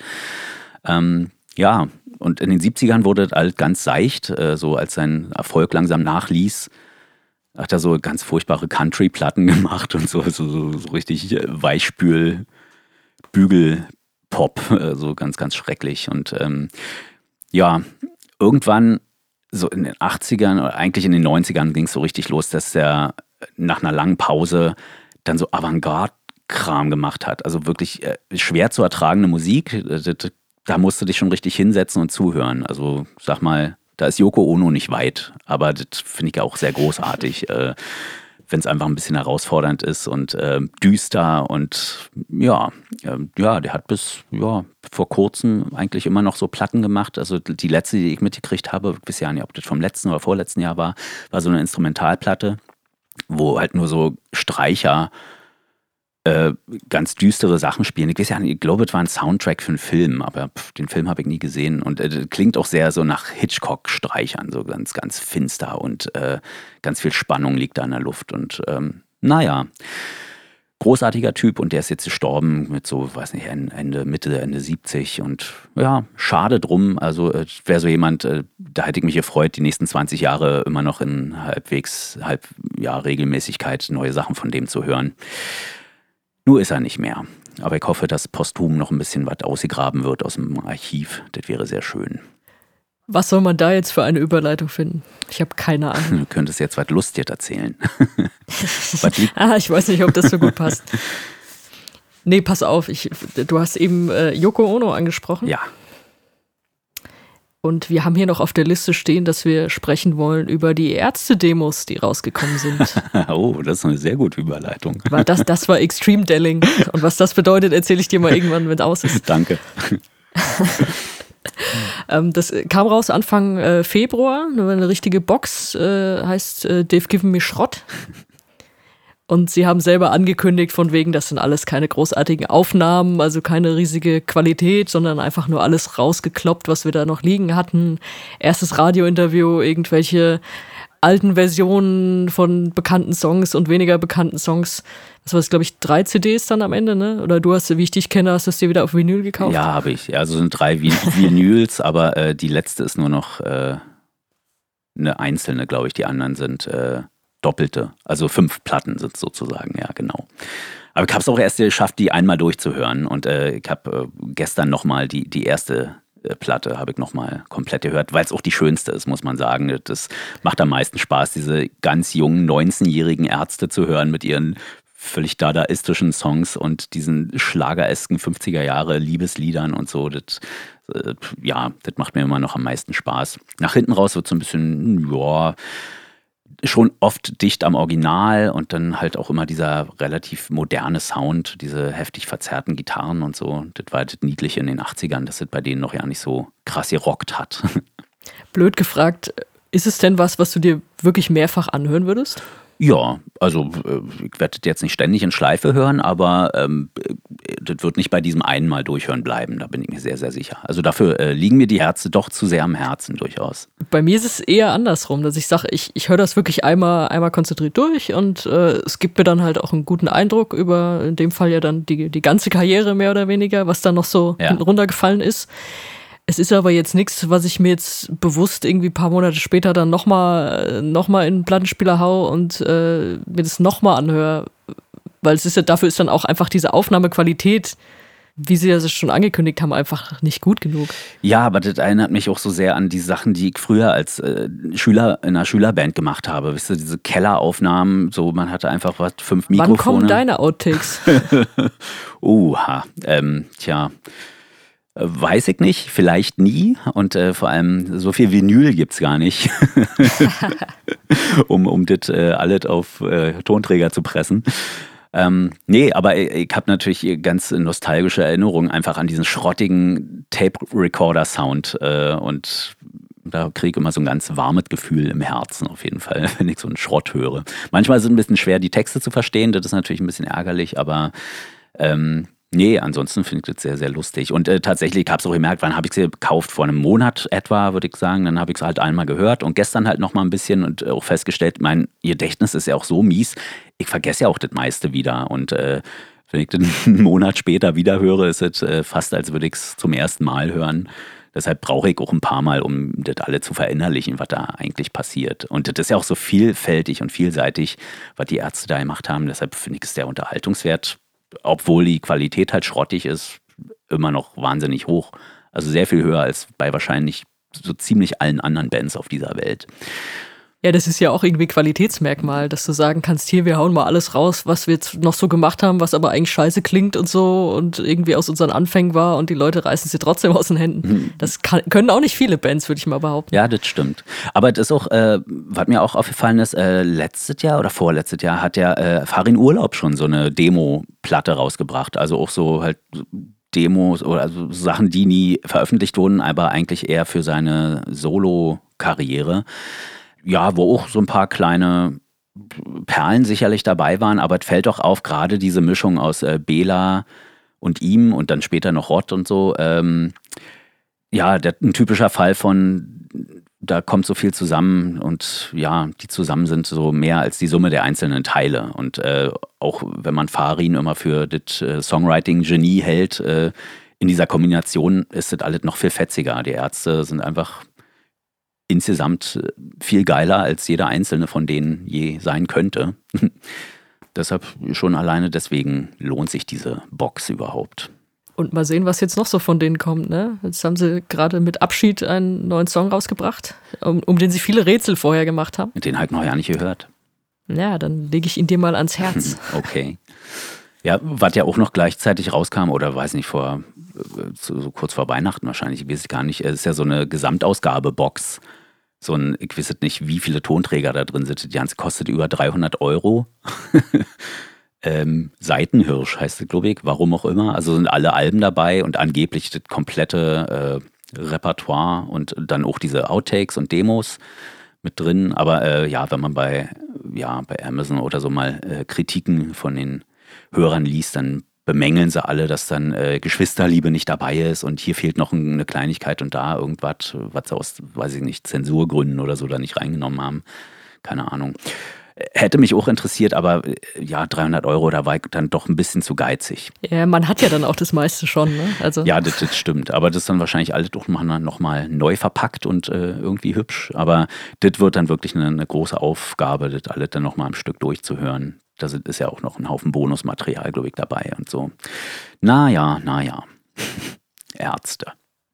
Und in den 70ern wurde das alles ganz seicht, so als sein Erfolg langsam nachließ. Hat er so ganz furchtbare Country-Platten gemacht und so richtig Weichspül-Bügel-Pop, so ganz, ganz schrecklich. Und irgendwann so in den 80ern oder eigentlich in den 90ern ging es so richtig los, dass er nach einer langen Pause dann so Avantgarde-Kram gemacht hat. Also wirklich schwer zu ertragende Musik. Da musst du dich schon richtig hinsetzen und zuhören. Also sag mal, da ist Yoko Ono nicht weit, aber das finde ich auch sehr großartig, wenn es einfach ein bisschen herausfordernd ist und düster und der hat bis vor kurzem eigentlich immer noch so Platten gemacht. Also die letzte, die ich mitgekriegt habe, ich weiß ja nicht, ob das vom letzten oder vorletzten Jahr war so eine Instrumentalplatte, wo halt nur so Streicher ganz düstere Sachen spielen. Ich weiß ja nicht, ich glaube, es war ein Soundtrack für einen Film, aber den Film habe ich nie gesehen. Und klingt auch sehr so nach Hitchcock-Streichern, so ganz, ganz finster und ganz viel Spannung liegt da in der Luft. Und großartiger Typ und der ist jetzt gestorben mit so, weiß nicht, Ende 70 und ja, schade drum. Also wäre so jemand, da hätte ich mich gefreut, die nächsten 20 Jahre immer noch in Regelmäßigkeit neue Sachen von dem zu hören. Nur ist er nicht mehr. Aber ich hoffe, dass posthum noch ein bisschen was ausgegraben wird aus dem Archiv. Das wäre sehr schön. Was soll man da jetzt für eine Überleitung finden? Ich habe keine Ahnung. Du könntest jetzt was Lustiges erzählen. Ich weiß nicht, ob das so gut passt. Nee, pass auf. Du hast eben Yoko Ono angesprochen. Ja. Und wir haben hier noch auf der Liste stehen, dass wir sprechen wollen über die Ärzte-Demos, die rausgekommen sind. Oh, das ist eine sehr gute Überleitung. Das war Extreme Delling. Und was das bedeutet, erzähle ich dir mal irgendwann, wenn es aus ist. Danke. Das kam raus Anfang Februar. Eine richtige Box, heißt They've Given Me Schrott. Und sie haben selber angekündigt, von wegen, das sind alles keine großartigen Aufnahmen, also keine riesige Qualität, sondern einfach nur alles rausgekloppt, was wir da noch liegen hatten. Erstes Radiointerview, irgendwelche alten Versionen von bekannten Songs und weniger bekannten Songs. Das war, glaube ich, 3 CDs dann am Ende, ne? Oder du hast, wie ich dich kenne, hast du es dir wieder auf Vinyl gekauft? Ja, habe ich. Also sind 3 Vinyls, aber die letzte ist nur noch eine einzelne, glaube ich. Die anderen sind doppelte. Also 5 Platten sind es sozusagen, ja, genau. Aber ich habe es auch erst geschafft, die einmal durchzuhören. Und ich habe gestern nochmal die erste Platte habe ich nochmal komplett gehört, weil es auch die schönste ist, muss man sagen. Das macht am meisten Spaß, diese ganz jungen, 19-jährigen Ärzte zu hören mit ihren völlig dadaistischen Songs und diesen schlageresken 50er Jahre Liebesliedern und so. Das macht mir immer noch am meisten Spaß. Nach hinten raus wird es so ein bisschen, schon oft dicht am Original und dann halt auch immer dieser relativ moderne Sound, diese heftig verzerrten Gitarren und so. Das war das Niedliche in den 80ern, dass das bei denen noch ja nicht so krass gerockt hat. Blöd gefragt, ist es denn was du dir wirklich mehrfach anhören würdest? Ja, also ich werde das jetzt nicht ständig in Schleife hören, aber das wird nicht bei diesem einen Mal durchhören bleiben, da bin ich mir sehr, sehr sicher. Also dafür liegen mir die Herzen doch zu sehr am Herzen durchaus. Bei mir ist es eher andersrum, dass ich sage, ich höre das wirklich einmal konzentriert durch und es gibt mir dann halt auch einen guten Eindruck über, in dem Fall ja dann die ganze Karriere mehr oder weniger, was da noch so hinten runtergefallen ist. Es ist aber jetzt nichts, was ich mir jetzt bewusst irgendwie ein paar Monate später dann nochmal in einen Plattenspieler hau und mir das nochmal anhöre. Weil dafür ist dann auch einfach diese Aufnahmequalität wie sie das schon angekündigt haben, einfach nicht gut genug. Ja, aber das erinnert mich auch so sehr an die Sachen, die ich früher als Schüler in einer Schülerband gemacht habe. Weißt du, diese Kelleraufnahmen, so man hatte einfach 5 Mikrofone. Wann kommen deine Outtakes? Weiß ich nicht, vielleicht nie und vor allem so viel Vinyl gibt's gar nicht, um das alles auf Tonträger zu pressen. Nee, aber ich habe natürlich ganz nostalgische Erinnerungen einfach an diesen schrottigen Tape-Recorder-Sound und da kriege ich immer so ein ganz warmes Gefühl im Herzen auf jeden Fall, wenn ich so einen Schrott höre. Manchmal ist es ein bisschen schwer, die Texte zu verstehen, das ist natürlich ein bisschen ärgerlich, aber nee, ansonsten finde ich das sehr, sehr lustig. Und tatsächlich, ich habe es auch gemerkt, wann habe ich sie gekauft? Vor einem Monat etwa, würde ich sagen. Dann habe ich es halt einmal gehört und gestern halt noch mal ein bisschen und auch festgestellt, mein Gedächtnis ist ja auch so mies. Ich vergesse ja auch das meiste wieder. Und wenn ich das einen Monat später wieder höre, ist es fast, als würde ich es zum ersten Mal hören. Deshalb brauche ich auch ein paar Mal, um das alle zu verinnerlichen, was da eigentlich passiert. Und das ist ja auch so vielfältig und vielseitig, was die Ärzte da gemacht haben. Deshalb finde ich es der Unterhaltungswert, obwohl die Qualität halt schrottig ist, immer noch wahnsinnig hoch. Also sehr viel höher als bei wahrscheinlich so ziemlich allen anderen Bands auf dieser Welt. Ja, das ist ja auch irgendwie Qualitätsmerkmal, dass du sagen kannst, hier, wir hauen mal alles raus, was wir jetzt noch so gemacht haben, was aber eigentlich scheiße klingt und so und irgendwie aus unseren Anfängen war und die Leute reißen sie trotzdem aus den Händen. Das können auch nicht viele Bands, würde ich mal behaupten. Ja, das stimmt. Aber das ist auch, was mir auch aufgefallen ist, letztes Jahr oder vorletztes Jahr hat ja Farin Urlaub schon so eine Demo-Platte rausgebracht. Also auch so halt Demos oder also Sachen, die nie veröffentlicht wurden, aber eigentlich eher für seine Solo-Karriere. Ja, wo auch so ein paar kleine Perlen sicherlich dabei waren, aber es fällt doch auf, gerade diese Mischung aus Bela und ihm und dann später noch Rott und so. Ein typischer Fall von, da kommt so viel zusammen und ja, die zusammen sind so mehr als die Summe der einzelnen Teile. Und auch wenn man Farin immer für das Songwriting-Genie hält, in dieser Kombination ist das alles noch viel fetziger. Die Ärzte sind einfach insgesamt viel geiler, als jeder einzelne von denen je sein könnte. Deshalb schon alleine deswegen lohnt sich diese Box überhaupt. Und mal sehen, was jetzt noch so von denen kommt. Ne? Jetzt haben sie gerade mit Abschied einen neuen Song rausgebracht, um den sie viele Rätsel vorher gemacht haben. Den halt noch ja nicht gehört. Ja, dann lege ich ihn dir mal ans Herz. Okay. Ja, was ja auch noch gleichzeitig rauskam, oder weiß nicht, so kurz vor Weihnachten wahrscheinlich, ich weiß gar nicht, ist ja so eine Gesamtausgabe-Box. So ein, ich weiß nicht, wie viele Tonträger da drin sind. Die ganze kostet über 300 €. Seitenhirsch heißt es, glaube ich, warum auch immer. Also sind alle Alben dabei und angeblich das komplette Repertoire und dann auch diese Outtakes und Demos mit drin. Aber wenn man bei Amazon oder so mal Kritiken von den Hörern liest, dann bemängeln sie alle, dass dann Geschwisterliebe nicht dabei ist und hier fehlt noch eine Kleinigkeit und da irgendwas, was sie aus, weiß ich nicht, Zensurgründen oder so da nicht reingenommen haben. Keine Ahnung. Hätte mich auch interessiert, aber ja, 300 €, da war ich dann doch ein bisschen zu geizig. Ja, man hat ja dann auch das meiste schon, ne? Also. Ja, das stimmt. Aber das ist dann wahrscheinlich alles doch nochmal neu verpackt und irgendwie hübsch. Aber das wird dann wirklich eine große Aufgabe, das alles dann nochmal am Stück durchzuhören. Da ist ja auch noch ein Haufen Bonusmaterial, glaube ich, dabei und so. Naja. Ärzte.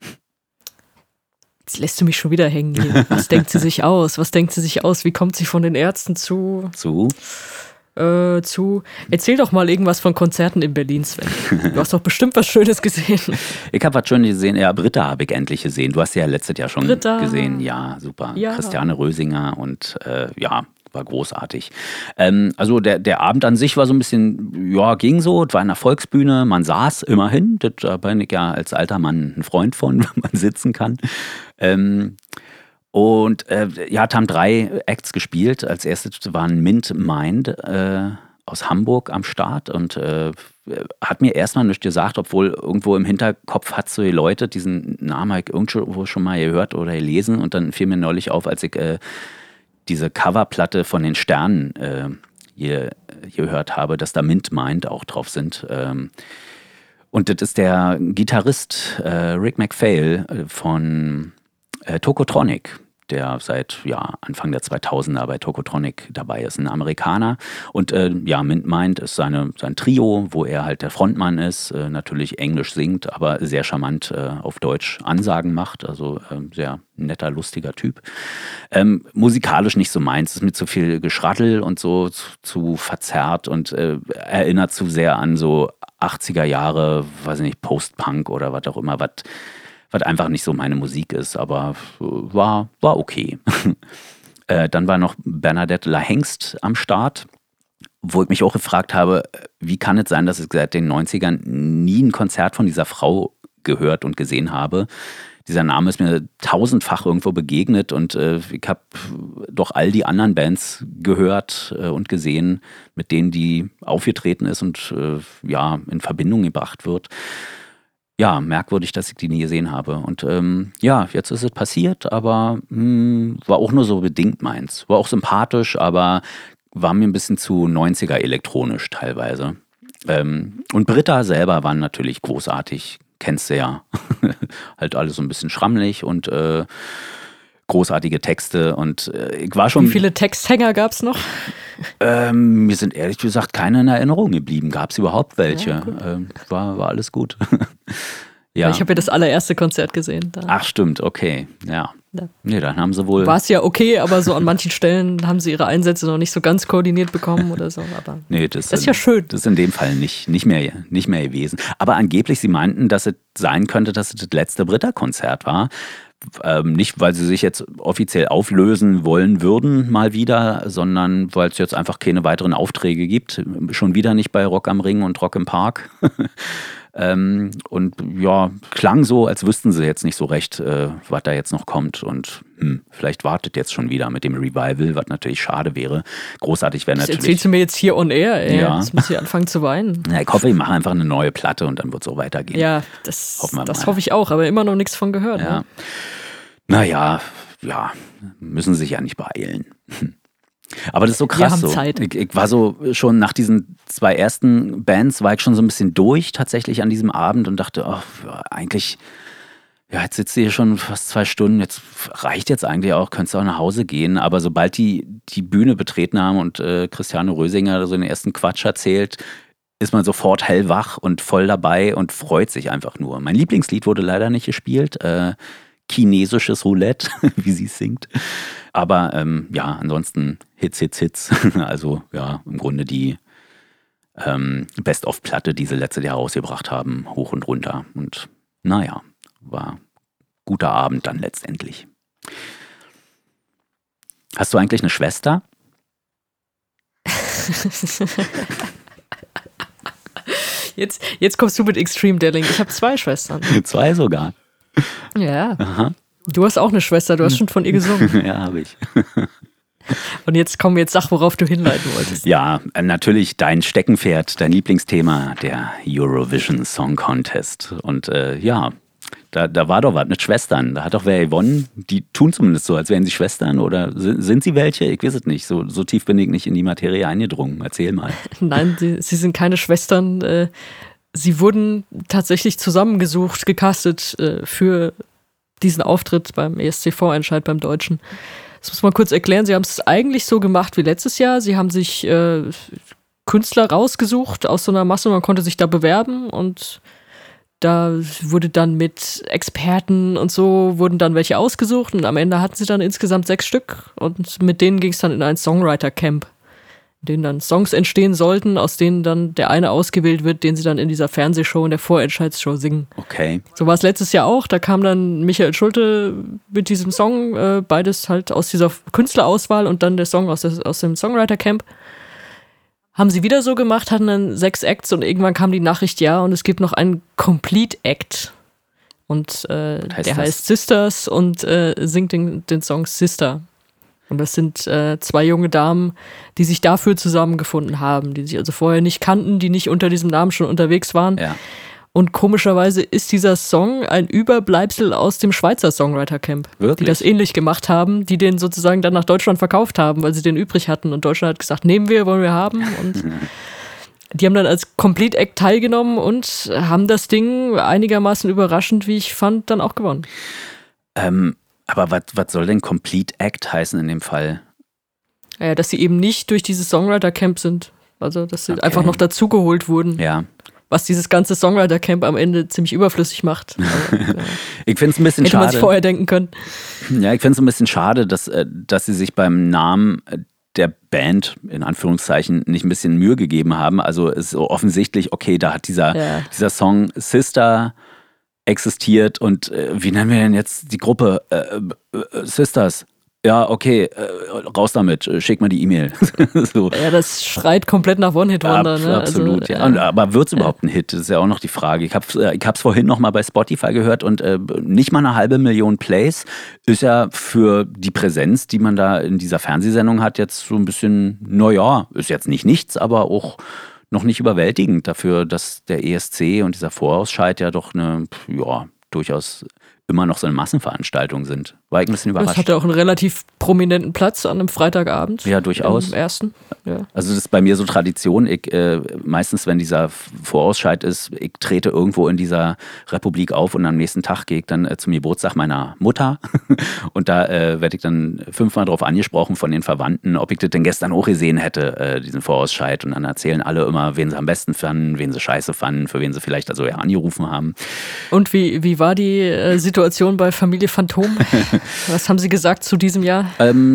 Jetzt lässt du mich schon wieder hängen hier. Was denkt sie sich aus? Wie kommt sie von den Ärzten zu? Erzähl doch mal irgendwas von Konzerten in Berlin, Sven. Du hast doch bestimmt was Schönes gesehen. Ich habe was Schönes gesehen. Ja, Britta habe ich endlich gesehen. Du hast sie ja letztes Jahr schon gesehen. Ja, super. Ja. Christiane Rösinger und war großartig. Also der Abend an sich war so ein bisschen, ja, ging so. Es war in der Volksbühne, man saß immerhin. Da bin ich ja als alter Mann ein Freund von, wenn man sitzen kann. Haben 3 Acts gespielt. Als erstes waren Mint Mind aus Hamburg am Start und hat mir erstmal nichts gesagt, obwohl irgendwo im Hinterkopf hat so die Leute diesen Namen habe ich irgendwo schon mal gehört oder gelesen und dann fiel mir neulich auf, als ich diese Coverplatte von den Sternen hier gehört habe, dass da Mint Mind auch drauf sind. Und das ist der Gitarrist Rick MacPhail von Tokotronic. der seit Anfang der 2000er bei Tokotronic dabei ist, ein Amerikaner. Und Mint Mind ist sein Trio, wo er halt der Frontmann ist, natürlich Englisch singt, aber sehr charmant auf Deutsch Ansagen macht, also sehr netter, lustiger Typ. Musikalisch nicht so meins, ist mit zu viel Geschrattel und so zu verzerrt und erinnert zu sehr an so 80er Jahre, weiß ich nicht, Post-Punk oder was auch immer, was einfach nicht so meine Musik ist, aber war okay. Dann war noch Bernadette Lahengst am Start, wo ich mich auch gefragt habe, wie kann es sein, dass ich seit den 90ern nie ein Konzert von dieser Frau gehört und gesehen habe. Dieser Name ist mir tausendfach irgendwo begegnet und ich habe doch all die anderen Bands gehört und gesehen, mit denen die aufgetreten ist und in Verbindung gebracht wird. Ja, merkwürdig, dass ich die nie gesehen habe. Und jetzt ist es passiert, aber war auch nur so bedingt meins. War auch sympathisch, aber war mir ein bisschen zu 90er elektronisch teilweise. Und Britta selber waren natürlich großartig, kennst du ja. Halt alles so ein bisschen schrammelig und großartige Texte und ich war schon... Wie viele Texthänger gab es noch? Mir sind ehrlich gesagt keine in Erinnerung geblieben. Gab es überhaupt welche? Ja, war alles gut. Ja. Ich habe ja das allererste Konzert gesehen. Da. Ach stimmt, okay. Ja. Nee, dann haben sie wohl... War es ja okay, aber so an manchen Stellen haben sie ihre Einsätze noch nicht so ganz koordiniert bekommen oder so. Aber nee, das ist ja schön. Das ist in dem Fall nicht mehr gewesen. Aber angeblich, sie meinten, dass es sein könnte, dass es das letzte Britta-Konzert war. Nicht, weil sie sich jetzt offiziell auflösen wollen würden, mal wieder, sondern weil es jetzt einfach keine weiteren Aufträge gibt. Schon wieder nicht bei Rock am Ring und Rock im Park. Und ja, klang so, als wüssten sie jetzt nicht so recht, was da jetzt noch kommt. Und vielleicht wartet jetzt schon wieder mit dem Revival, was natürlich schade wäre. Großartig wäre natürlich... Das erzählst du mir jetzt hier on air, ey. Ja. Jetzt muss ich anfangen zu weinen. Ja, ich hoffe, ich mache einfach eine neue Platte und dann wird es auch weitergehen. Ja, das hoffe ich auch, aber immer noch nichts von gehört. Ja. Ne? Naja, müssen sich ja nicht beeilen. Aber das ist so krass. Wir haben so. Zeit. Ich war so schon nach diesen 2 ersten Bands, war ich schon so ein bisschen durch tatsächlich an diesem Abend und dachte, eigentlich, jetzt sitzt du hier schon fast 2 Stunden, jetzt reicht jetzt eigentlich auch, könntest du auch nach Hause gehen. Aber sobald die Bühne betreten haben und Christiane Rösinger so den ersten Quatsch erzählt, ist man sofort hellwach und voll dabei und freut sich einfach nur. Mein Lieblingslied wurde leider nicht gespielt, chinesisches Roulette, wie sie es singt. Aber ansonsten Hits. Also ja, im Grunde die Best-of-Platte, die sie letztes Jahr rausgebracht haben, hoch und runter. Und naja, war guter Abend dann letztendlich. Hast du eigentlich eine Schwester? Jetzt kommst du mit Extreme Daring. Ich habe 2 Schwestern. 2 sogar. Ja. Aha. Du hast auch eine Schwester, du hast schon von ihr gesungen. Ja, habe ich. Und jetzt sag, worauf du hinleiten wolltest. Ja, natürlich dein Steckenpferd, dein Lieblingsthema, der Eurovision Song Contest. Und da war doch was mit Schwestern. Da hat doch wer gewonnen. Die tun zumindest so, als wären sie Schwestern. Oder sind sie welche? Ich weiß es nicht. So tief bin ich nicht in die Materie eingedrungen. Erzähl mal. Nein, sie sind keine Schwestern. Sie wurden tatsächlich zusammengesucht, gecastet für diesen Auftritt beim ESC-Vorentscheid beim Deutschen. Das muss man kurz erklären. Sie haben es eigentlich so gemacht wie letztes Jahr. Sie haben sich Künstler rausgesucht aus so einer Masse. Man konnte sich da bewerben und da wurde dann mit Experten und so wurden dann welche ausgesucht und am Ende hatten sie dann insgesamt 6 Stück und mit denen ging es dann in ein Songwriter-Camp, in denen dann Songs entstehen sollten, aus denen dann der eine ausgewählt wird, den sie dann in dieser Fernsehshow, in der Vorentscheidsshow singen. Okay. So war es letztes Jahr auch. Da kam dann Michael Schulte mit diesem Song, beides halt aus dieser Künstlerauswahl und dann der Song aus dem Songwriter-Camp. Haben sie wieder so gemacht, hatten dann 6 Acts und irgendwann kam die Nachricht, und es gibt noch einen Complete Act. Und der heißt Sisters und singt den Song Sister. Und das sind 2 junge Damen, die sich dafür zusammengefunden haben, die sich also vorher nicht kannten, die nicht unter diesem Namen schon unterwegs waren. Ja. Und komischerweise ist dieser Song ein Überbleibsel aus dem Schweizer Songwriter-Camp. Wirklich? Die das ähnlich gemacht haben, die den sozusagen dann nach Deutschland verkauft haben, weil sie den übrig hatten. Und Deutschland hat gesagt, nehmen wir, wollen wir haben. Und die haben dann als Complete Act teilgenommen und haben das Ding einigermaßen überraschend, wie ich fand, dann auch gewonnen. Aber was soll denn Complete Act heißen in dem Fall? Ja, dass sie eben nicht durch dieses Songwriter-Camp sind. Also, dass sie einfach noch dazugeholt wurden. Ja. Was dieses ganze Songwriter-Camp am Ende ziemlich überflüssig macht. Aber, ich finde es ein bisschen hätte schade. man sich vorher denken können. Ja, ich finde es ein bisschen schade, dass sie sich beim Namen der Band, in Anführungszeichen, nicht ein bisschen Mühe gegeben haben. Also ist so offensichtlich, okay, da hat dieser Song Sister existiert und wie nennen wir denn jetzt die Gruppe? Sisters. Ja, okay, raus damit, schick mal die E-Mail. So. Ja, das schreit komplett nach One-Hit-Wonder. Ne? Absolut, also, ja. Aber wird es überhaupt ein Hit? Das ist ja auch noch die Frage. Ich hab's vorhin noch mal bei Spotify gehört und nicht mal 500.000 Plays ist ja für die Präsenz, die man da in dieser Fernsehsendung hat, jetzt so ein bisschen, naja, ist jetzt nicht nichts, aber auch noch nicht überwältigend dafür, dass der ESC und dieser Vorausscheid ja doch durchaus immer noch so eine Massenveranstaltung sind. War ich ein bisschen überrascht. Das hatte auch einen relativ prominenten Platz an einem Freitagabend. Ja, durchaus. Im ersten. Ja. Also das ist bei mir so Tradition. Ich meistens, wenn dieser Vorausscheid ist, ich trete irgendwo in dieser Republik auf und am nächsten Tag gehe ich dann zum Geburtstag meiner Mutter und da werde ich dann 5-mal drauf angesprochen von den Verwandten, ob ich das denn gestern auch gesehen hätte, diesen Vorausscheid. Und dann erzählen alle immer, wen sie am besten fanden, wen sie scheiße fanden, für wen sie vielleicht angerufen haben. Und wie war die Situation bei Familie Phantom? Was haben Sie gesagt zu diesem Jahr?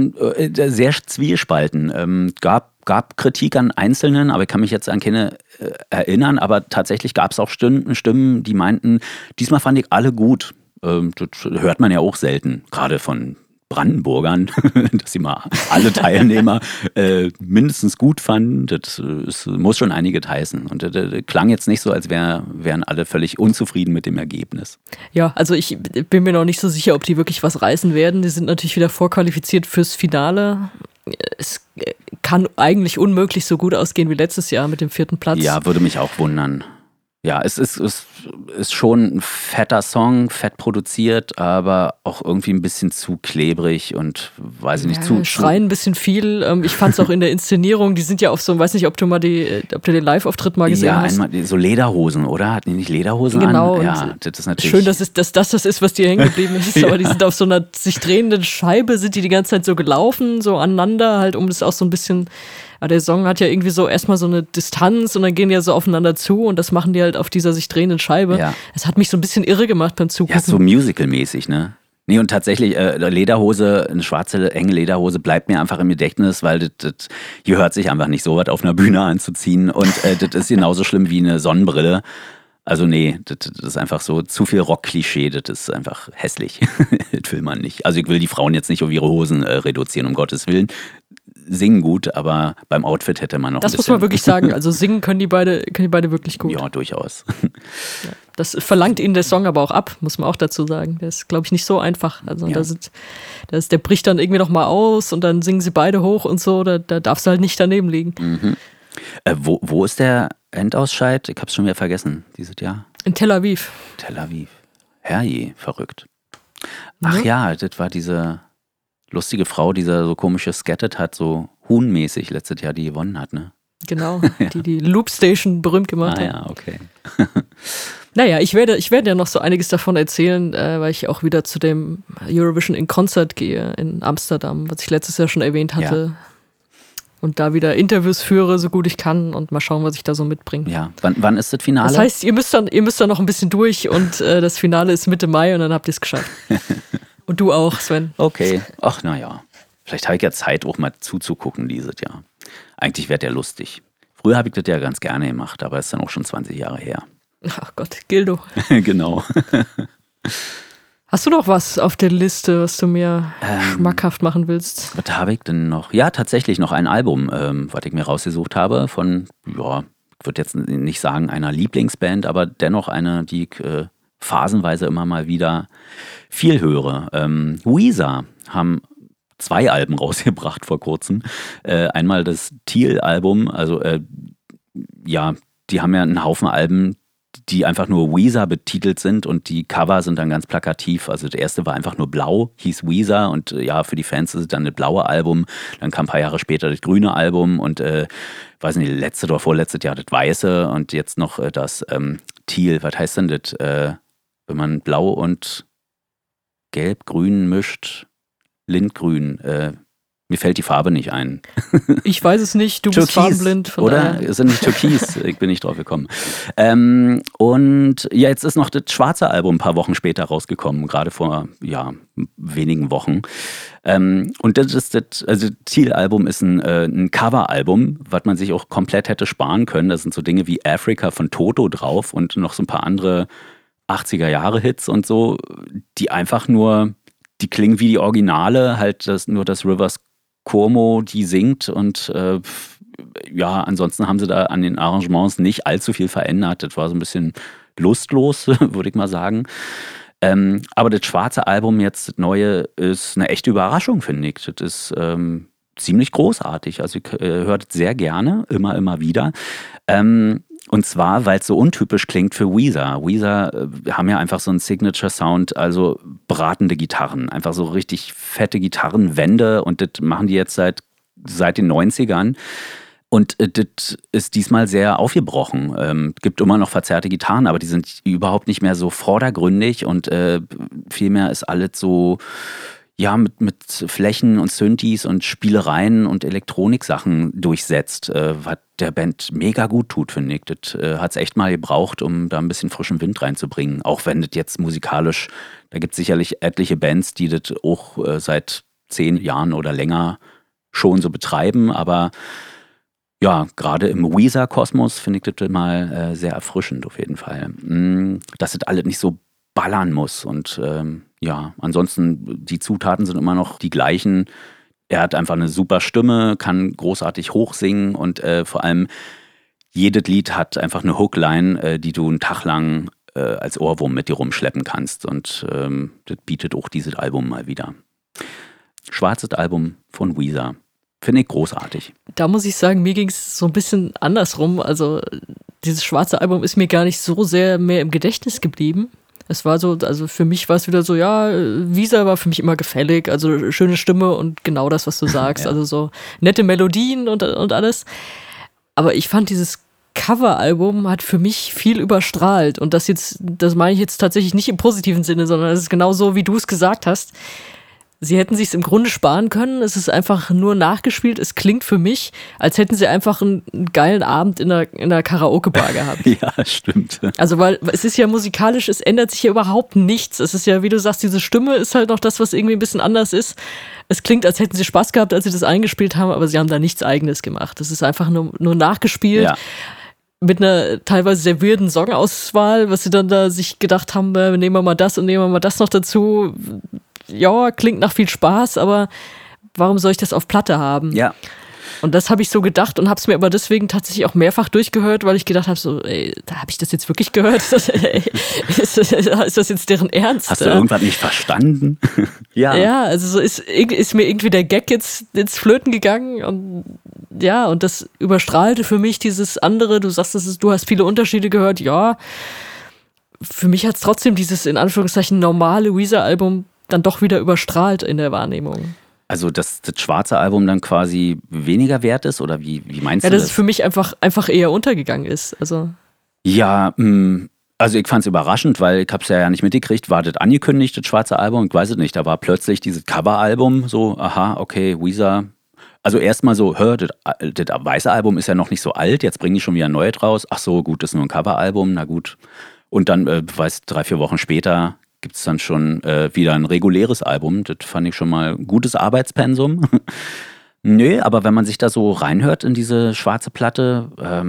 Sehr zwiespalten. Gab Kritik an Einzelnen, aber ich kann mich jetzt an keine erinnern. Aber tatsächlich gab es auch Stimmen, die meinten, diesmal fand ich alle gut. Das hört man ja auch selten, gerade von Brandenburgern, dass sie mal alle Teilnehmer mindestens gut fanden. Das muss schon einiges heißen. Und das klang jetzt nicht so, als wären alle völlig unzufrieden mit dem Ergebnis. Ja, also ich bin mir noch nicht so sicher, ob die wirklich was reißen werden. Die sind natürlich wieder vorqualifiziert fürs Finale. Es kann eigentlich unmöglich so gut ausgehen wie letztes Jahr mit dem 4. Platz. Ja, würde mich auch wundern. Ja, es ist schon ein fetter Song, fett produziert, aber auch irgendwie ein bisschen zu klebrig und weiß ich nicht, zu schreien ein bisschen viel. Ich fand es auch in der Inszenierung, die sind ja auf so, weiß nicht, ob du den Live-Auftritt mal gesehen hast. Ja, einmal so Lederhosen, oder? Hatten die nicht Lederhosen genau, an? Ja, das ist natürlich schön, dass das ist, was dir hängen geblieben ist, ja. Aber die sind auf so einer sich drehenden Scheibe, sind die ganze Zeit so gelaufen, so aneinander, halt, um das auch so ein bisschen. Aber der Song hat ja irgendwie so erstmal so eine Distanz und dann gehen die ja so aufeinander zu und das machen die halt auf dieser sich drehenden Scheibe. Ja. Das hat mich so ein bisschen irre gemacht beim Zugucken. Ja, so musical-mäßig, ne? Nee, und tatsächlich, Lederhose, eine schwarze, enge Lederhose bleibt mir einfach im Gedächtnis, weil das gehört sich einfach nicht so was auf einer Bühne anzuziehen und das ist genauso schlimm wie eine Sonnenbrille. Also nee, das ist einfach so zu viel Rock-Klischee, das ist einfach hässlich. Das will man nicht. Also ich will die Frauen jetzt nicht auf ihre Hosen reduzieren, um Gottes Willen. Singen gut, aber beim Outfit hätte man noch das ein bisschen. Das muss man wirklich sagen. Also singen können die beide wirklich gut. Ja, durchaus. Ja, das verlangt ihnen der Song aber auch ab, muss man auch dazu sagen. Der ist, glaube ich, nicht so einfach. Also ja. Der bricht dann irgendwie noch mal aus und dann singen sie beide hoch und so. Da darfst du halt nicht daneben liegen. Mhm. Wo ist der Endausscheid? Ich hab's schon wieder vergessen, dieses Jahr. In Tel Aviv. Tel Aviv. Herrje, verrückt. Ach ja, das war diese lustige Frau, die so komisches Scattet hat, so Huhn-mäßig letztes Jahr, die gewonnen hat, ne? Genau, ja. die Loop Station berühmt gemacht hat. Ja, okay. Naja, ich werde ja noch so einiges davon erzählen, weil ich auch wieder zu dem Eurovision in Concert gehe in Amsterdam, was ich letztes Jahr schon erwähnt hatte. Ja. Und da wieder Interviews führe, so gut ich kann und mal schauen, was ich da so mitbringe. Ja, wann ist das Finale? Das heißt, ihr müsst dann noch ein bisschen durch und das Finale ist Mitte Mai und dann habt ihr es geschafft. Und du auch, Sven. Okay. Ach, naja. Vielleicht habe ich ja Zeit, auch mal zuzugucken dieses Jahr. Eigentlich wäre der lustig. Früher habe ich das ja ganz gerne gemacht, aber ist dann auch schon 20 Jahre her. Ach Gott, Gildo. Genau. Hast du noch was auf der Liste, was du mir schmackhaft machen willst? Was habe ich denn noch? Ja, tatsächlich noch ein Album, was ich mir rausgesucht habe von, ja, ich würde jetzt nicht sagen einer Lieblingsband, aber dennoch eine, die ich phasenweise immer mal wieder viel höre. Weezer haben 2 Alben rausgebracht vor kurzem. Einmal das Teal-Album, also ja, die haben ja einen Haufen Alben, die einfach nur Weezer betitelt sind und die Cover sind dann ganz plakativ. Also das erste war einfach nur blau, hieß Weezer und ja, für die Fans ist es dann das blaue Album. Dann kam ein paar Jahre später das grüne Album und weiß nicht, letztes oder vorletztes Jahr das weiße und jetzt noch das Teal. Was heißt denn das, wenn man blau und gelb-grün mischt, Lindgrün. Mir fällt die Farbe nicht ein. Ich weiß es nicht, du bist farbenblind. Von oder? Es sind nicht Türkis, ich bin nicht drauf gekommen. Und ja, jetzt ist noch das schwarze Album ein paar Wochen später rausgekommen, gerade vor wenigen Wochen. Und das Zielalbum ist ein Coveralbum, was man sich auch komplett hätte sparen können. Da sind so Dinge wie Africa von Toto drauf und noch so ein paar andere 80er-Jahre-Hits und so, die einfach nur, die klingen wie die Originale, halt nur das Rivers Cuomo, die singt und ansonsten haben sie da an den Arrangements nicht allzu viel verändert. Das war so ein bisschen lustlos, würde ich mal sagen. Aber das schwarze Album jetzt, das neue, ist eine echte Überraschung, finde ich. Das ist ziemlich großartig. Also ich höre das sehr gerne, immer wieder. Und zwar, weil es so untypisch klingt für Weezer. Weezer haben ja einfach so einen Signature-Sound, also bratende Gitarren. Einfach so richtig fette Gitarrenwände und das machen die jetzt seit den 90ern. Und das ist diesmal sehr aufgebrochen. Gibt immer noch verzerrte Gitarren, aber die sind überhaupt nicht mehr so vordergründig und vielmehr ist alles so, ja, mit Flächen und Synthes und Spielereien und Elektroniksachen durchsetzt, was der Band mega gut tut, finde ich. Das hat es echt mal gebraucht, um da ein bisschen frischen Wind reinzubringen. Auch wenn das jetzt musikalisch, da gibt es sicherlich etliche Bands, die das auch seit 10 Jahren oder länger schon so betreiben, aber ja, gerade im Weezer-Kosmos finde ich das mal sehr erfrischend auf jeden Fall. Dass das alles nicht so ballern muss und ansonsten die Zutaten sind immer noch die gleichen. Er hat einfach eine super Stimme, kann großartig hochsingen und vor allem jedes Lied hat einfach eine Hookline, die du einen Tag lang als Ohrwurm mit dir rumschleppen kannst und das bietet auch dieses Album mal wieder. Schwarzes Album von Weezer. Finde ich großartig. Da muss ich sagen, mir ging es so ein bisschen andersrum. Also dieses schwarze Album ist mir gar nicht so sehr mehr im Gedächtnis geblieben. Es war so, also für mich war es wieder so, ja, Weezer war für mich immer gefällig, also schöne Stimme und genau das, was du sagst, also so nette Melodien und alles. Aber ich fand, dieses Coveralbum hat für mich viel überstrahlt und das meine ich jetzt tatsächlich nicht im positiven Sinne, sondern es ist genau so, wie du es gesagt hast. Sie hätten sich es im Grunde sparen können. Es ist einfach nur nachgespielt. Es klingt für mich, als hätten sie einfach einen geilen Abend in einer Karaoke-Bar gehabt. Ja, stimmt. Also, weil es ist ja musikalisch, es ändert sich ja überhaupt nichts. Es ist ja, wie du sagst, diese Stimme ist halt noch das, was irgendwie ein bisschen anders ist. Es klingt, als hätten sie Spaß gehabt, als sie das eingespielt haben, aber sie haben da nichts Eigenes gemacht. Es ist einfach nur nachgespielt. Ja. Mit einer teilweise sehr weirden Songauswahl, was sie dann da sich gedacht haben, nehmen wir mal das und nehmen wir mal das noch dazu. Ja, klingt nach viel Spaß, aber warum soll ich das auf Platte haben? Ja. Und das habe ich so gedacht und habe es mir aber deswegen tatsächlich auch mehrfach durchgehört, weil ich gedacht habe, so, da habe ich das jetzt wirklich gehört? Ist das jetzt deren Ernst? Hast du irgendwas nicht verstanden? Ja. Ja, also so ist mir irgendwie der Gag jetzt flöten gegangen und ja, und das überstrahlte für mich dieses andere, du sagst, du hast viele Unterschiede gehört, ja. Für mich hat es trotzdem dieses, in Anführungszeichen, normale Weezer-Album dann doch wieder überstrahlt in der Wahrnehmung. Also, dass das schwarze Album dann quasi weniger wert ist? Oder wie meinst du das? Ja, dass es für mich einfach eher untergegangen ist. Also. Ja, also ich fand es überraschend, weil ich habe es ja nicht mitgekriegt, war das angekündigt, das schwarze Album? Ich weiß es nicht, da war plötzlich dieses Coveralbum so, aha, okay, Weezer. Also erstmal so, das weiße Album ist ja noch nicht so alt, jetzt bringen die schon wieder ein neues raus. Ach so, gut, das ist nur ein Coveralbum, na gut. Und dann, 3-4 Wochen später gibt es dann schon wieder ein reguläres Album. Das fand ich schon mal gutes Arbeitspensum. Nö, aber wenn man sich da so reinhört in diese schwarze Platte,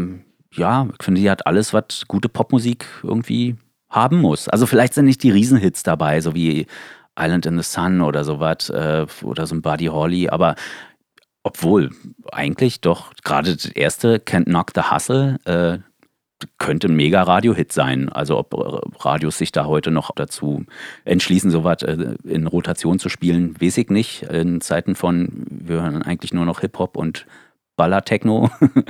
ja, ich finde, die hat alles, was gute Popmusik irgendwie haben muss. Also vielleicht sind nicht die Riesenhits dabei, so wie Island in the Sun oder sowas oder so ein Buddy Holly, aber obwohl eigentlich doch gerade das erste Can't Knock the Hustle könnte ein mega Radio-Hit sein. Also ob Radios sich da heute noch dazu entschließen, sowas in Rotation zu spielen, weiß ich nicht. In Zeiten von, wir hören eigentlich nur noch Hip-Hop und Baller-Techno.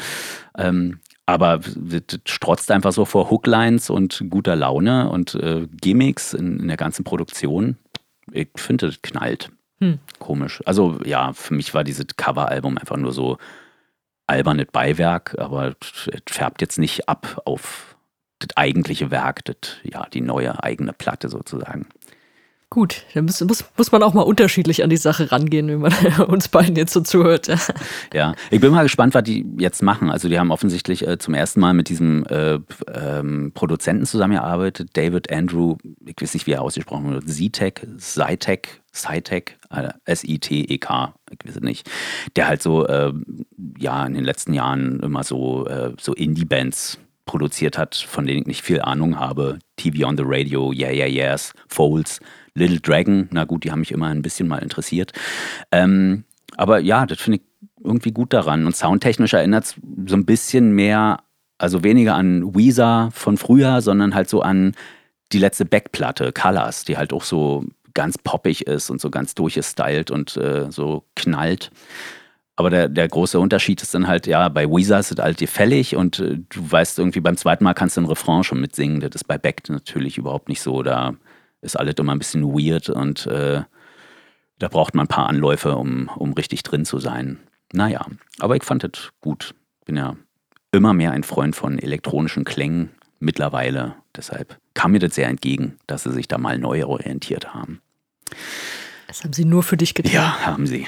Aber das strotzt einfach so vor Hooklines und guter Laune und Gimmicks in der ganzen Produktion. Ich finde, das knallt. Komisch. Also ja, für mich war dieses Coveralbum einfach nur so albernes Beiwerk, aber es färbt jetzt nicht ab auf das eigentliche Werk, die neue eigene Platte sozusagen. Gut, dann muss man auch mal unterschiedlich an die Sache rangehen, wenn man uns beiden jetzt so zuhört. Ja, ich bin mal gespannt, was die jetzt machen. Also die haben offensichtlich zum ersten Mal mit diesem Produzenten zusammengearbeitet, David Andrew, ich weiß nicht, wie er ausgesprochen wird, Sitek, Sitek, S-I-T-E-K, ich weiß es nicht. Der halt so, in den letzten Jahren immer so Indie-Bands produziert hat, von denen ich nicht viel Ahnung habe. TV on the Radio, Yeah, Yeah, Yes, Foals, Little Dragon, na gut, die haben mich immer ein bisschen mal interessiert. Aber ja, das finde ich irgendwie gut daran. Und soundtechnisch erinnert es so ein bisschen mehr, also weniger an Weezer von früher, sondern halt so an die letzte Beck-Platte, Colors, die halt auch so ganz poppig ist und so ganz durchgestylt und so knallt. Aber der große Unterschied ist dann halt, ja, bei Weezer ist es halt gefällig und du weißt irgendwie, beim zweiten Mal kannst du einen Refrain schon mitsingen. Das ist bei Beck natürlich überhaupt nicht so. Da ist alles immer ein bisschen weird und da braucht man ein paar Anläufe, um richtig drin zu sein. Naja, aber ich fand das gut. Bin ja immer mehr ein Freund von elektronischen Klängen mittlerweile. Deshalb kam mir das sehr entgegen, dass sie sich da mal neu orientiert haben. Das haben sie nur für dich getan. Ja, haben sie.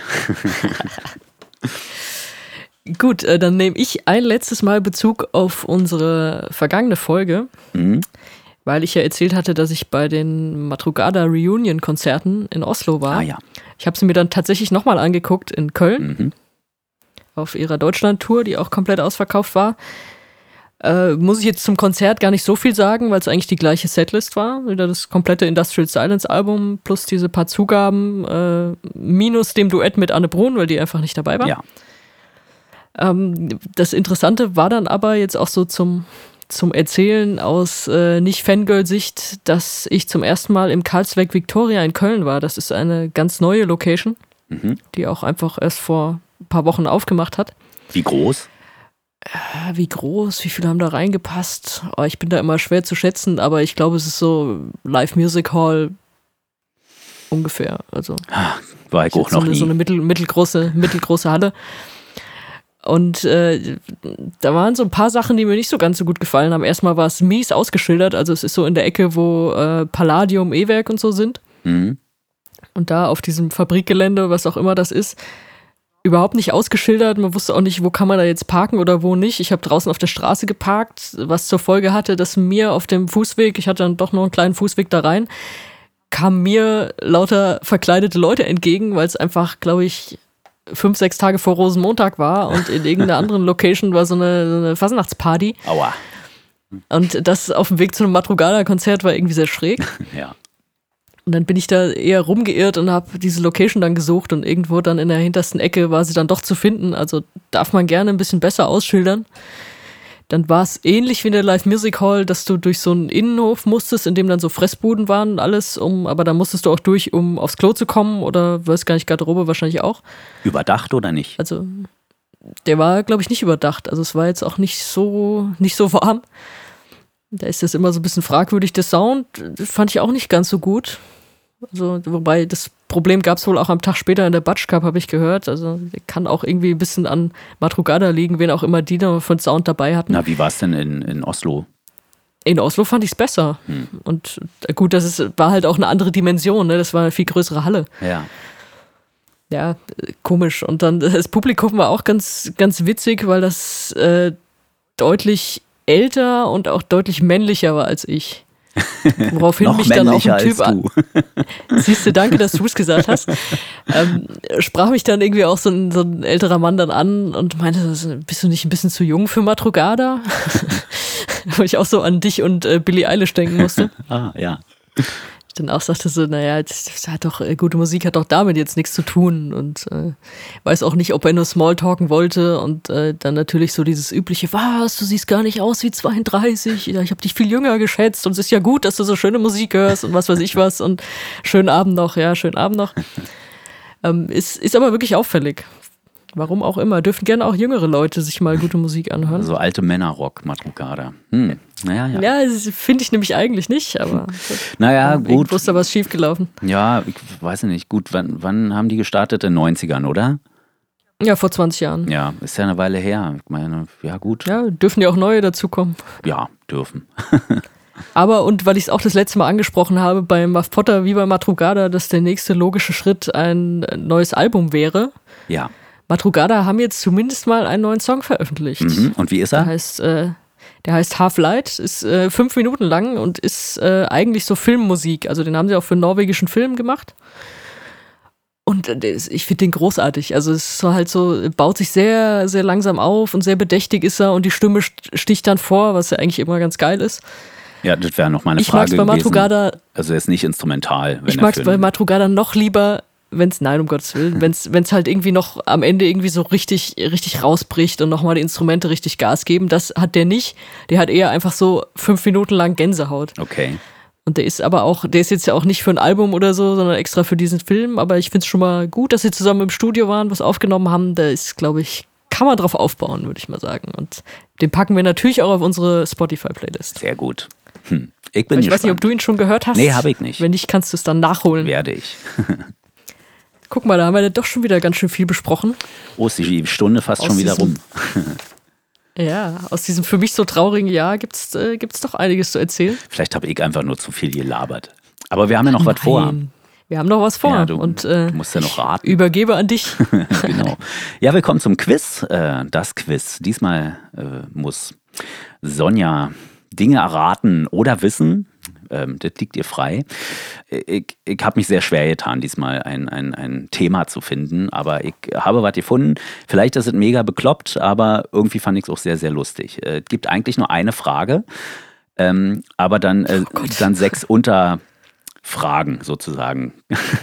Gut, dann nehme ich ein letztes Mal Bezug auf unsere vergangene Folge, weil ich ja erzählt hatte, dass ich bei den Madrugada Reunion-Konzerten in Oslo war. Ah ja. Ich habe sie mir dann tatsächlich nochmal angeguckt in Köln auf ihrer Deutschland-Tour, die auch komplett ausverkauft war. Muss ich jetzt zum Konzert gar nicht so viel sagen, weil es eigentlich die gleiche Setlist war. Wieder das komplette Industrial Silence Album plus diese paar Zugaben, minus dem Duett mit Anne Brun, weil die einfach nicht dabei war. Ja. Das Interessante war dann aber jetzt auch so zum Erzählen aus Nicht-Fangirl-Sicht, dass ich zum ersten Mal im Karlsberg Victoria in Köln war. Das ist eine ganz neue Location, die auch einfach erst vor ein paar Wochen aufgemacht hat. Wie groß? Wie groß, wie viele haben da reingepasst? Oh, ich bin da immer schwer zu schätzen, aber ich glaube, es ist so Live Music Hall ungefähr. Also war ich auch noch nie. So eine mittelgroße Halle. Und da waren so ein paar Sachen, die mir nicht so ganz so gut gefallen haben. Erstmal war es mies ausgeschildert, also es ist so in der Ecke, wo Palladium, E-Werk und so sind. Und da auf diesem Fabrikgelände, was auch immer das ist, überhaupt nicht ausgeschildert. Man wusste auch nicht, wo kann man da jetzt parken oder wo nicht. Ich habe draußen auf der Straße geparkt, was zur Folge hatte, dass mir auf dem Fußweg, ich hatte dann doch noch einen kleinen Fußweg da rein, kamen mir lauter verkleidete Leute entgegen, weil es einfach, glaube ich, 5-6 Tage vor Rosenmontag war und in irgendeiner anderen Location war so eine Fasnachtsparty. Aua. Und das auf dem Weg zu einem Madrugada-Konzert war irgendwie sehr schräg. Ja. Und dann bin ich da eher rumgeirrt und habe diese Location dann gesucht und irgendwo dann in der hintersten Ecke war sie dann doch zu finden. Also darf man gerne ein bisschen besser ausschildern. Dann war es ähnlich wie in der Live Music Hall, dass du durch so einen Innenhof musstest, in dem dann so Fressbuden waren und alles, aber da musstest du auch durch, um aufs Klo zu kommen oder weiß gar nicht, Garderobe wahrscheinlich auch. Überdacht oder nicht? Also der war, glaube ich, nicht überdacht. Also es war jetzt auch nicht so warm. Da ist das immer so ein bisschen fragwürdig. Der Sound fand ich auch nicht ganz so gut. Also, wobei das Problem gab es wohl auch am Tag später in der Batsch Cup, habe ich gehört. Also kann auch irgendwie ein bisschen an Madrugada liegen, wen auch immer die da von Sound dabei hatten. Na, wie war es denn in Oslo? In Oslo fand ich es besser. Und gut, war halt auch eine andere Dimension. Ne? Das war eine viel größere Halle. Ja. Ja, komisch. Und dann das Publikum war auch ganz, ganz witzig, weil das deutlich älter und auch deutlich männlicher war als ich. Woraufhin mich dann auch ein Typ an. Siehst du, danke, dass du es gesagt hast. Sprach mich dann irgendwie auch so ein älterer Mann dann an und meinte, bist du nicht ein bisschen zu jung für Madrugada? Wo ich auch so an dich und Billie Eilish denken musste. Ah, ja. Ich dann auch sagte so, naja, gute Musik hat doch damit jetzt nichts zu tun und weiß auch nicht, ob er nur Smalltalken wollte und dann natürlich so dieses übliche, was, du siehst gar nicht aus wie 32, ich habe dich viel jünger geschätzt und es ist ja gut, dass du so schöne Musik hörst und was weiß ich was und schönen Abend noch. Ist aber wirklich auffällig. Warum auch immer. Dürfen gerne auch jüngere Leute sich mal gute Musik anhören. So alte Männerrock, Madrugada. Naja, ja. Ja, das finde ich nämlich eigentlich nicht, aber naja, gut. Wusste was schiefgelaufen. Ja, ich weiß nicht. Gut, wann haben die gestartet? In den 90ern, oder? Ja, vor 20 Jahren. Ja, ist ja eine Weile her. Ich meine, ja gut. Ja, dürfen ja auch neue dazukommen. Ja, dürfen. Aber, und weil ich es auch das letzte Mal angesprochen habe, bei Muff Potter wie bei Madrugada, dass der nächste logische Schritt ein neues Album wäre. Ja. Madrugada haben jetzt zumindest mal einen neuen Song veröffentlicht. Und wie ist er? Der heißt Half Light, ist 5 Minuten lang und ist eigentlich so Filmmusik. Also den haben sie auch für einen norwegischen Film gemacht. Und ich finde den großartig. Also es ist so halt so, baut sich sehr, sehr langsam auf und sehr bedächtig ist er und die Stimme sticht dann vor, was ja eigentlich immer ganz geil ist. Ja, das wäre noch meine Ich Frage mag's bei Madrugada, gewesen. Also er ist nicht instrumental. Ich mag es bei Madrugada noch lieber, nein, um Gottes Willen, wenn es halt irgendwie noch am Ende irgendwie so richtig rausbricht und nochmal die Instrumente richtig Gas geben. Das hat der nicht. Der hat eher einfach so 5 Minuten lang Gänsehaut. Okay. Und der ist jetzt ja auch nicht für ein Album oder so, sondern extra für diesen Film. Aber ich finde es schon mal gut, dass sie zusammen im Studio waren, was aufgenommen haben. Da ist, glaube ich, kann man drauf aufbauen, würde ich mal sagen. Und den packen wir natürlich auch auf unsere Spotify-Playlist. Sehr gut. Ich weiß nicht, ob du ihn schon gehört hast. Nee, habe ich nicht. Wenn nicht, kannst du es dann nachholen. Werde ich. Guck mal, da haben wir doch schon wieder ganz schön viel besprochen. Oh, ist die Stunde fast schon wieder rum. Ja, aus diesem für mich so traurigen Jahr gibt's doch einiges zu erzählen. Vielleicht habe ich einfach nur zu viel gelabert. Aber wir haben ja noch was vor. Wir haben noch was vor. Ja, du du musst ja noch raten. Übergebe an dich. Genau. Ja, willkommen zum Quiz. Das Quiz. Diesmal muss Sonja Dinge erraten oder wissen. Das liegt ihr frei. Ich habe mich sehr schwer getan, diesmal ein Thema zu finden, aber ich habe was gefunden. Vielleicht ist es mega bekloppt, aber irgendwie fand ich es auch sehr, sehr lustig. Es gibt eigentlich nur eine Frage, aber dann 6 Unterfragen sozusagen.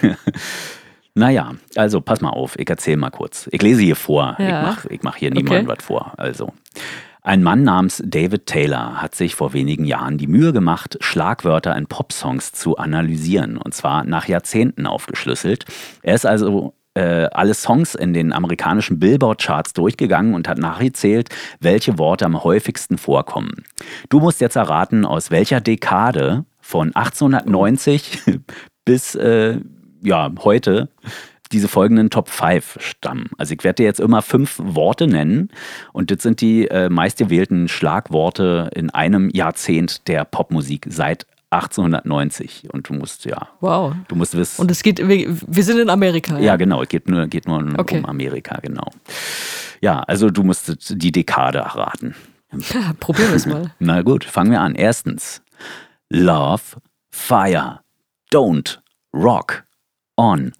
Naja, also pass mal auf, ich erzähle mal kurz. Ich lese hier vor, Ja. ich mach hier niemandem was vor. Also, ein Mann namens David Taylor hat sich vor wenigen Jahren die Mühe gemacht, Schlagwörter in Popsongs zu analysieren, und zwar nach Jahrzehnten aufgeschlüsselt. Er ist also alle Songs in den amerikanischen Billboard-Charts durchgegangen und hat nachgezählt, welche Worte am häufigsten vorkommen. Du musst jetzt erraten, aus welcher Dekade von 1890 bis heute diese folgenden Top 5 stammen. Also ich werde dir jetzt immer 5 Worte nennen und das sind die meistgewählten Schlagworte in einem Jahrzehnt der Popmusik seit 1890. Und du musst wissen. Und es geht, wir sind in Amerika. Ja, genau, es geht nur um Amerika, genau. Ja, also du musst die Dekade erraten. Ja, probieren wir es mal. Na gut, fangen wir an. Erstens, Love, Fire, Don't, Rock, On.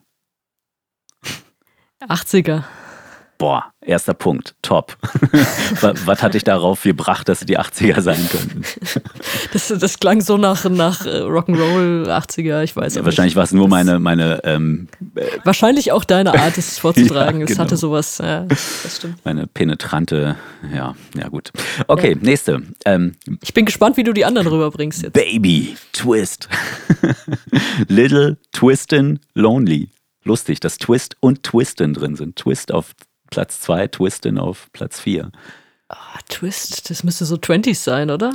80er. Boah, erster Punkt, top. Was hat dich darauf gebracht, dass es die 80er sein könnten? Das klang so nach Rock'n'Roll 80er, ich weiß Ja, nicht. wahrscheinlich war es nur meine wahrscheinlich auch deine Art, es vorzutragen. Ja, Es genau. hatte sowas, ja, das stimmt. meine penetrante, ja gut. Okay, nächste. Ich bin gespannt, wie du die anderen rüberbringst jetzt. Baby, Twist. Little, Twistin', Lonely. Lustig, dass Twist und Twistin' drin sind. Twist auf Platz 2, Twistin' auf Platz 4. Twist, das müsste so 20s sein, oder?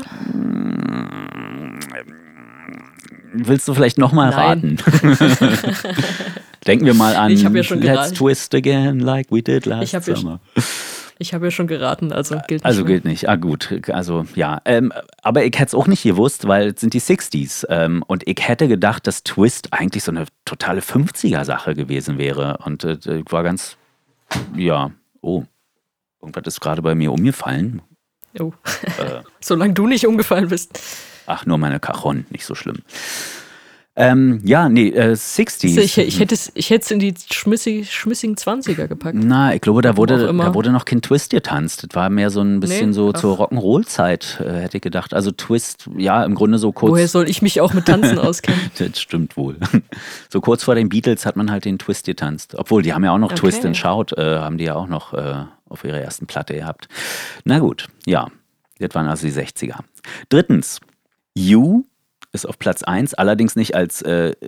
Willst du vielleicht nochmal Nein. raten? Denken wir mal an Ich hab ja schon Let's geraten. Twist again like we did last Ich hab ja summer. Ich habe ja schon geraten, also gilt nicht. Also mehr. gilt nicht. Ah gut, also ja. Aber ich hätte es auch nicht gewusst, weil es sind die 60s. Und ich hätte gedacht, dass Twist eigentlich so eine totale 50er-Sache gewesen wäre. Und ich war ganz, irgendwas ist gerade bei mir umgefallen. Oh. Solange du nicht umgefallen bist. Ach, nur meine Cajon, nicht so schlimm. 60s. Ich hätte es in die schmissigen 20er gepackt. Na, ich glaube, da Warum auch wurde immer. noch kein Twist getanzt. Das war mehr so ein bisschen Nee? zur Rock'n'Roll-Zeit, hätte ich gedacht. Also Twist, ja, im Grunde so kurz. Woher soll ich mich auch mit Tanzen auskennen? Das stimmt wohl. So kurz vor den Beatles hat man halt den Twist getanzt. Obwohl, die haben ja auch noch Okay. Twist and Shout, haben die ja auch noch auf ihrer ersten Platte gehabt. Na gut, ja. Das waren also die 60er. Drittens, You ist auf Platz 1, allerdings nicht als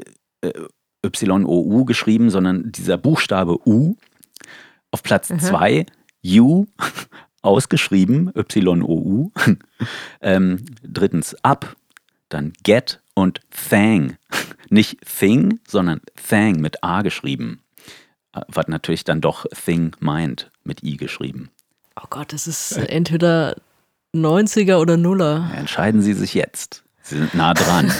Y-O-U geschrieben, sondern dieser Buchstabe U. Auf Platz 2, You, ausgeschrieben, Y-O-U. Drittens, Up, dann Get und Thang. Nicht Thing, sondern Thang mit A geschrieben. Was natürlich dann doch Thing meint, mit I geschrieben. Oh Gott, das ist entweder 90er oder Nuller. Entscheiden Sie sich jetzt. Sie sind nah dran.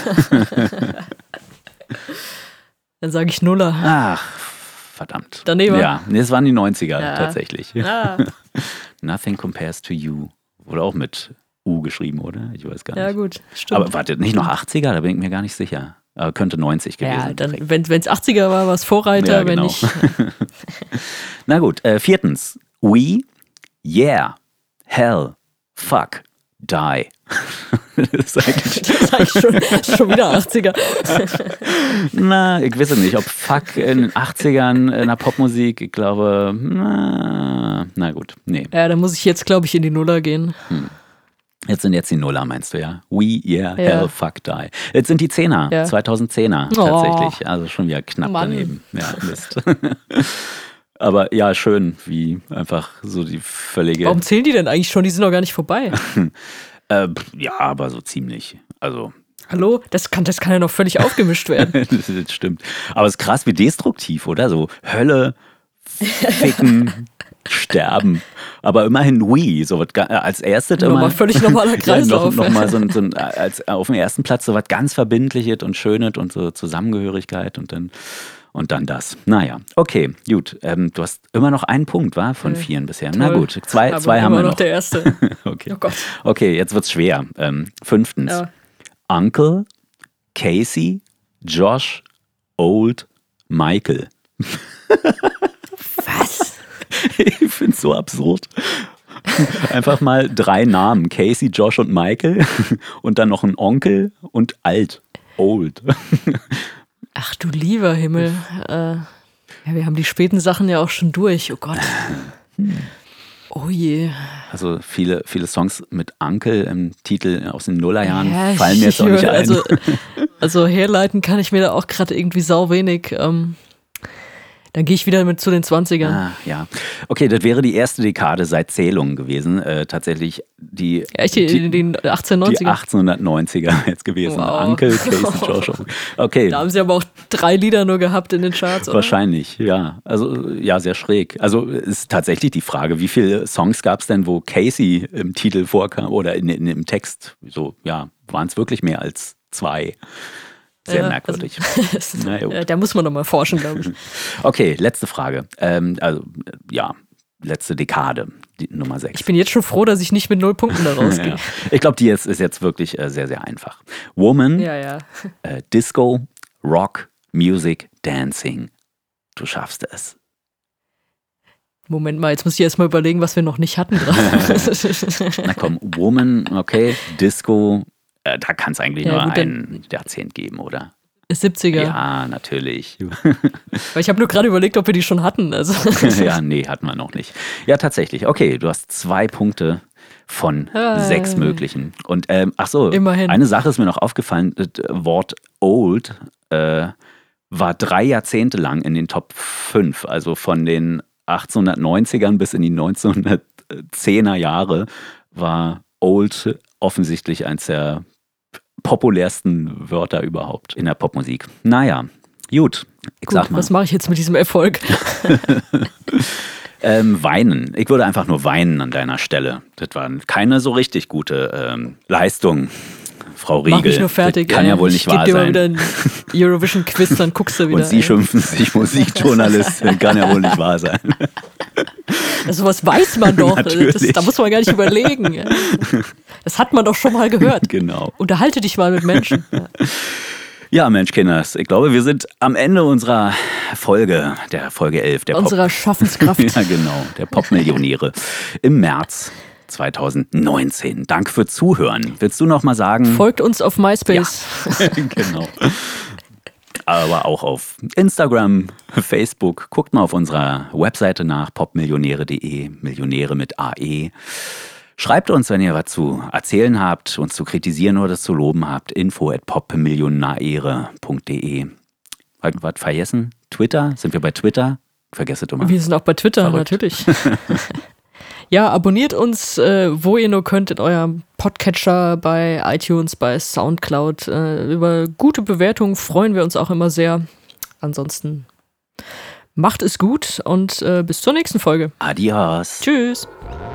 Dann sage ich Nuller. Ach, verdammt. Daneben. Ja, nee, es waren die 90er tatsächlich. Ah. Nothing Compares to You. Wurde auch mit U geschrieben, oder? Ich weiß gar nicht. Ja, gut, stimmt. Aber warte, nicht noch 80er? Da bin ich mir gar nicht sicher. Aber könnte 90 gewesen sein. Ja, dann, wenn es 80er war, war es Vorreiter, Ja, genau. wenn nicht. Na gut, 4. We, yeah, hell, fuck, die. Das ist eigentlich Das ist eigentlich schon wieder 80er. Na, ich weiß nicht, ob fuck in den 80ern in der Popmusik, ich glaube, na gut, nee. Ja, da muss ich jetzt, glaube ich, in die Nuller gehen. Jetzt sind die Nuller, meinst du, ja? We, yeah, hell, fuck, die. Jetzt sind die 10er, Ja. 2010er tatsächlich. Also schon wieder knapp Mann. daneben. Ja, Mist. Aber ja, schön, wie einfach so die völlige... Warum zählen die denn eigentlich schon? Die sind doch gar nicht vorbei. Ja, aber so ziemlich. Also... Hallo? Das kann ja noch völlig aufgemischt werden. Das stimmt. Aber es ist krass, wie destruktiv, oder? So Hölle, Ficken, Sterben. Aber immerhin We. So was, als erstes immer. Nochmal völlig normaler Kreislauf. Noch mal so ein als auf dem ersten Platz so was ganz Verbindliches und Schönes und so Zusammengehörigkeit und dann das. Naja, okay, gut. Du hast immer noch einen Punkt, wa? Von 4 bisher. Toll. Na gut, zwei Aber haben wir immer noch. der erste. Okay. Oh Gott. Okay, jetzt wird's schwer. 5. Ja. Uncle, Casey, Josh, Old, Michael. Was? Ich finde es so absurd. Einfach mal 3 Namen. Casey, Josh und Michael. Und dann noch ein Onkel und alt. Old. Ach du lieber Himmel. Ja, wir haben die späten Sachen ja auch schon durch. Oh Gott. Oh je. Also viele Songs mit Uncle im Titel aus den Nullerjahren fallen mir jetzt auch nicht ein. Also herleiten kann ich mir da auch gerade irgendwie sau wenig. Dann gehe ich wieder zu den 20ern. Ah, ja. Okay, das wäre die erste Dekade seit Zählungen gewesen. Tatsächlich die 1890er. Die 1890er jetzt gewesen. Wow. Uncle, Casey, Josh. Okay. Da haben sie aber auch 3 Lieder nur gehabt in den Charts, oder? Wahrscheinlich, ja. Also, ja, sehr schräg. Also, ist tatsächlich die Frage, wie viele Songs gab es denn, wo Casey im Titel vorkam oder im Text? So, ja, waren es wirklich mehr als 2? Sehr merkwürdig. Also, da muss man noch mal forschen, glaube ich. Okay, letzte Frage. Letzte Dekade, die Nummer 6. Ich bin jetzt schon froh, dass ich nicht mit 0 Punkten da rausgehe. Ja. Ich glaube, die ist jetzt wirklich sehr, sehr einfach. Woman, Disco, Rock, Music, Dancing. Du schaffst es. Moment mal, jetzt muss ich erst mal überlegen, was wir noch nicht hatten. Na komm, Woman, okay, Disco, da kann es eigentlich nur gut, ein Jahrzehnt geben, oder? 70er. Ja, natürlich. Weil ich habe nur gerade überlegt, ob wir die schon hatten. Also. Ja, nee, hatten wir noch nicht. Ja, tatsächlich. Okay, du hast 2 Punkte von 6 möglichen. Und Immerhin. Eine Sache ist mir noch aufgefallen. Das Wort old war 3 Jahrzehnte lang in den Top 5. Also von den 1890ern bis in die 1910er Jahre war old offensichtlich eins der populärsten Wörter überhaupt in der Popmusik. Naja, gut. Sag mal. Was mache ich jetzt mit diesem Erfolg? Weinen. Ich würde einfach nur weinen an deiner Stelle. Das war keine so richtig gute Leistung, Frau Riegel. Mach mich nur fertig. Das kann ja wohl nicht wahr sein. Ich gebe dir mal wieder einen Eurovision-Quiz, dann guckst du wieder. Und Sie schimpfen sich Musikjournalist. Das kann ja wohl nicht wahr sein. Also was weiß man doch. Da muss man gar nicht überlegen. Das hat man doch schon mal gehört. Genau. Unterhalte dich mal mit Menschen. Ja, Mensch, Kinders, ich glaube, wir sind am Ende unserer Folge, der Folge 11. Unserer Schaffenskraft. Ja, genau, der Popmillionäre im März 2019. Danke für Zuhören. Willst du noch mal sagen? Folgt uns auf MySpace. Ja. Genau. Aber auch auf Instagram, Facebook. Guckt mal auf unserer Webseite nach, popmillionäre.de, Millionäre mit AE. Schreibt uns, wenn ihr was zu erzählen habt, uns zu kritisieren oder zu loben habt. info@popmillionäre.de. Was vergessen? Twitter? Sind wir bei Twitter? Vergesst es immer. Wir sind auch bei Twitter, Verrückt. natürlich. Ja, abonniert uns, wo ihr nur könnt, in eurem Podcatcher, bei iTunes, bei Soundcloud. Über gute Bewertungen freuen wir uns auch immer sehr. Ansonsten macht es gut und bis zur nächsten Folge. Adios. Tschüss.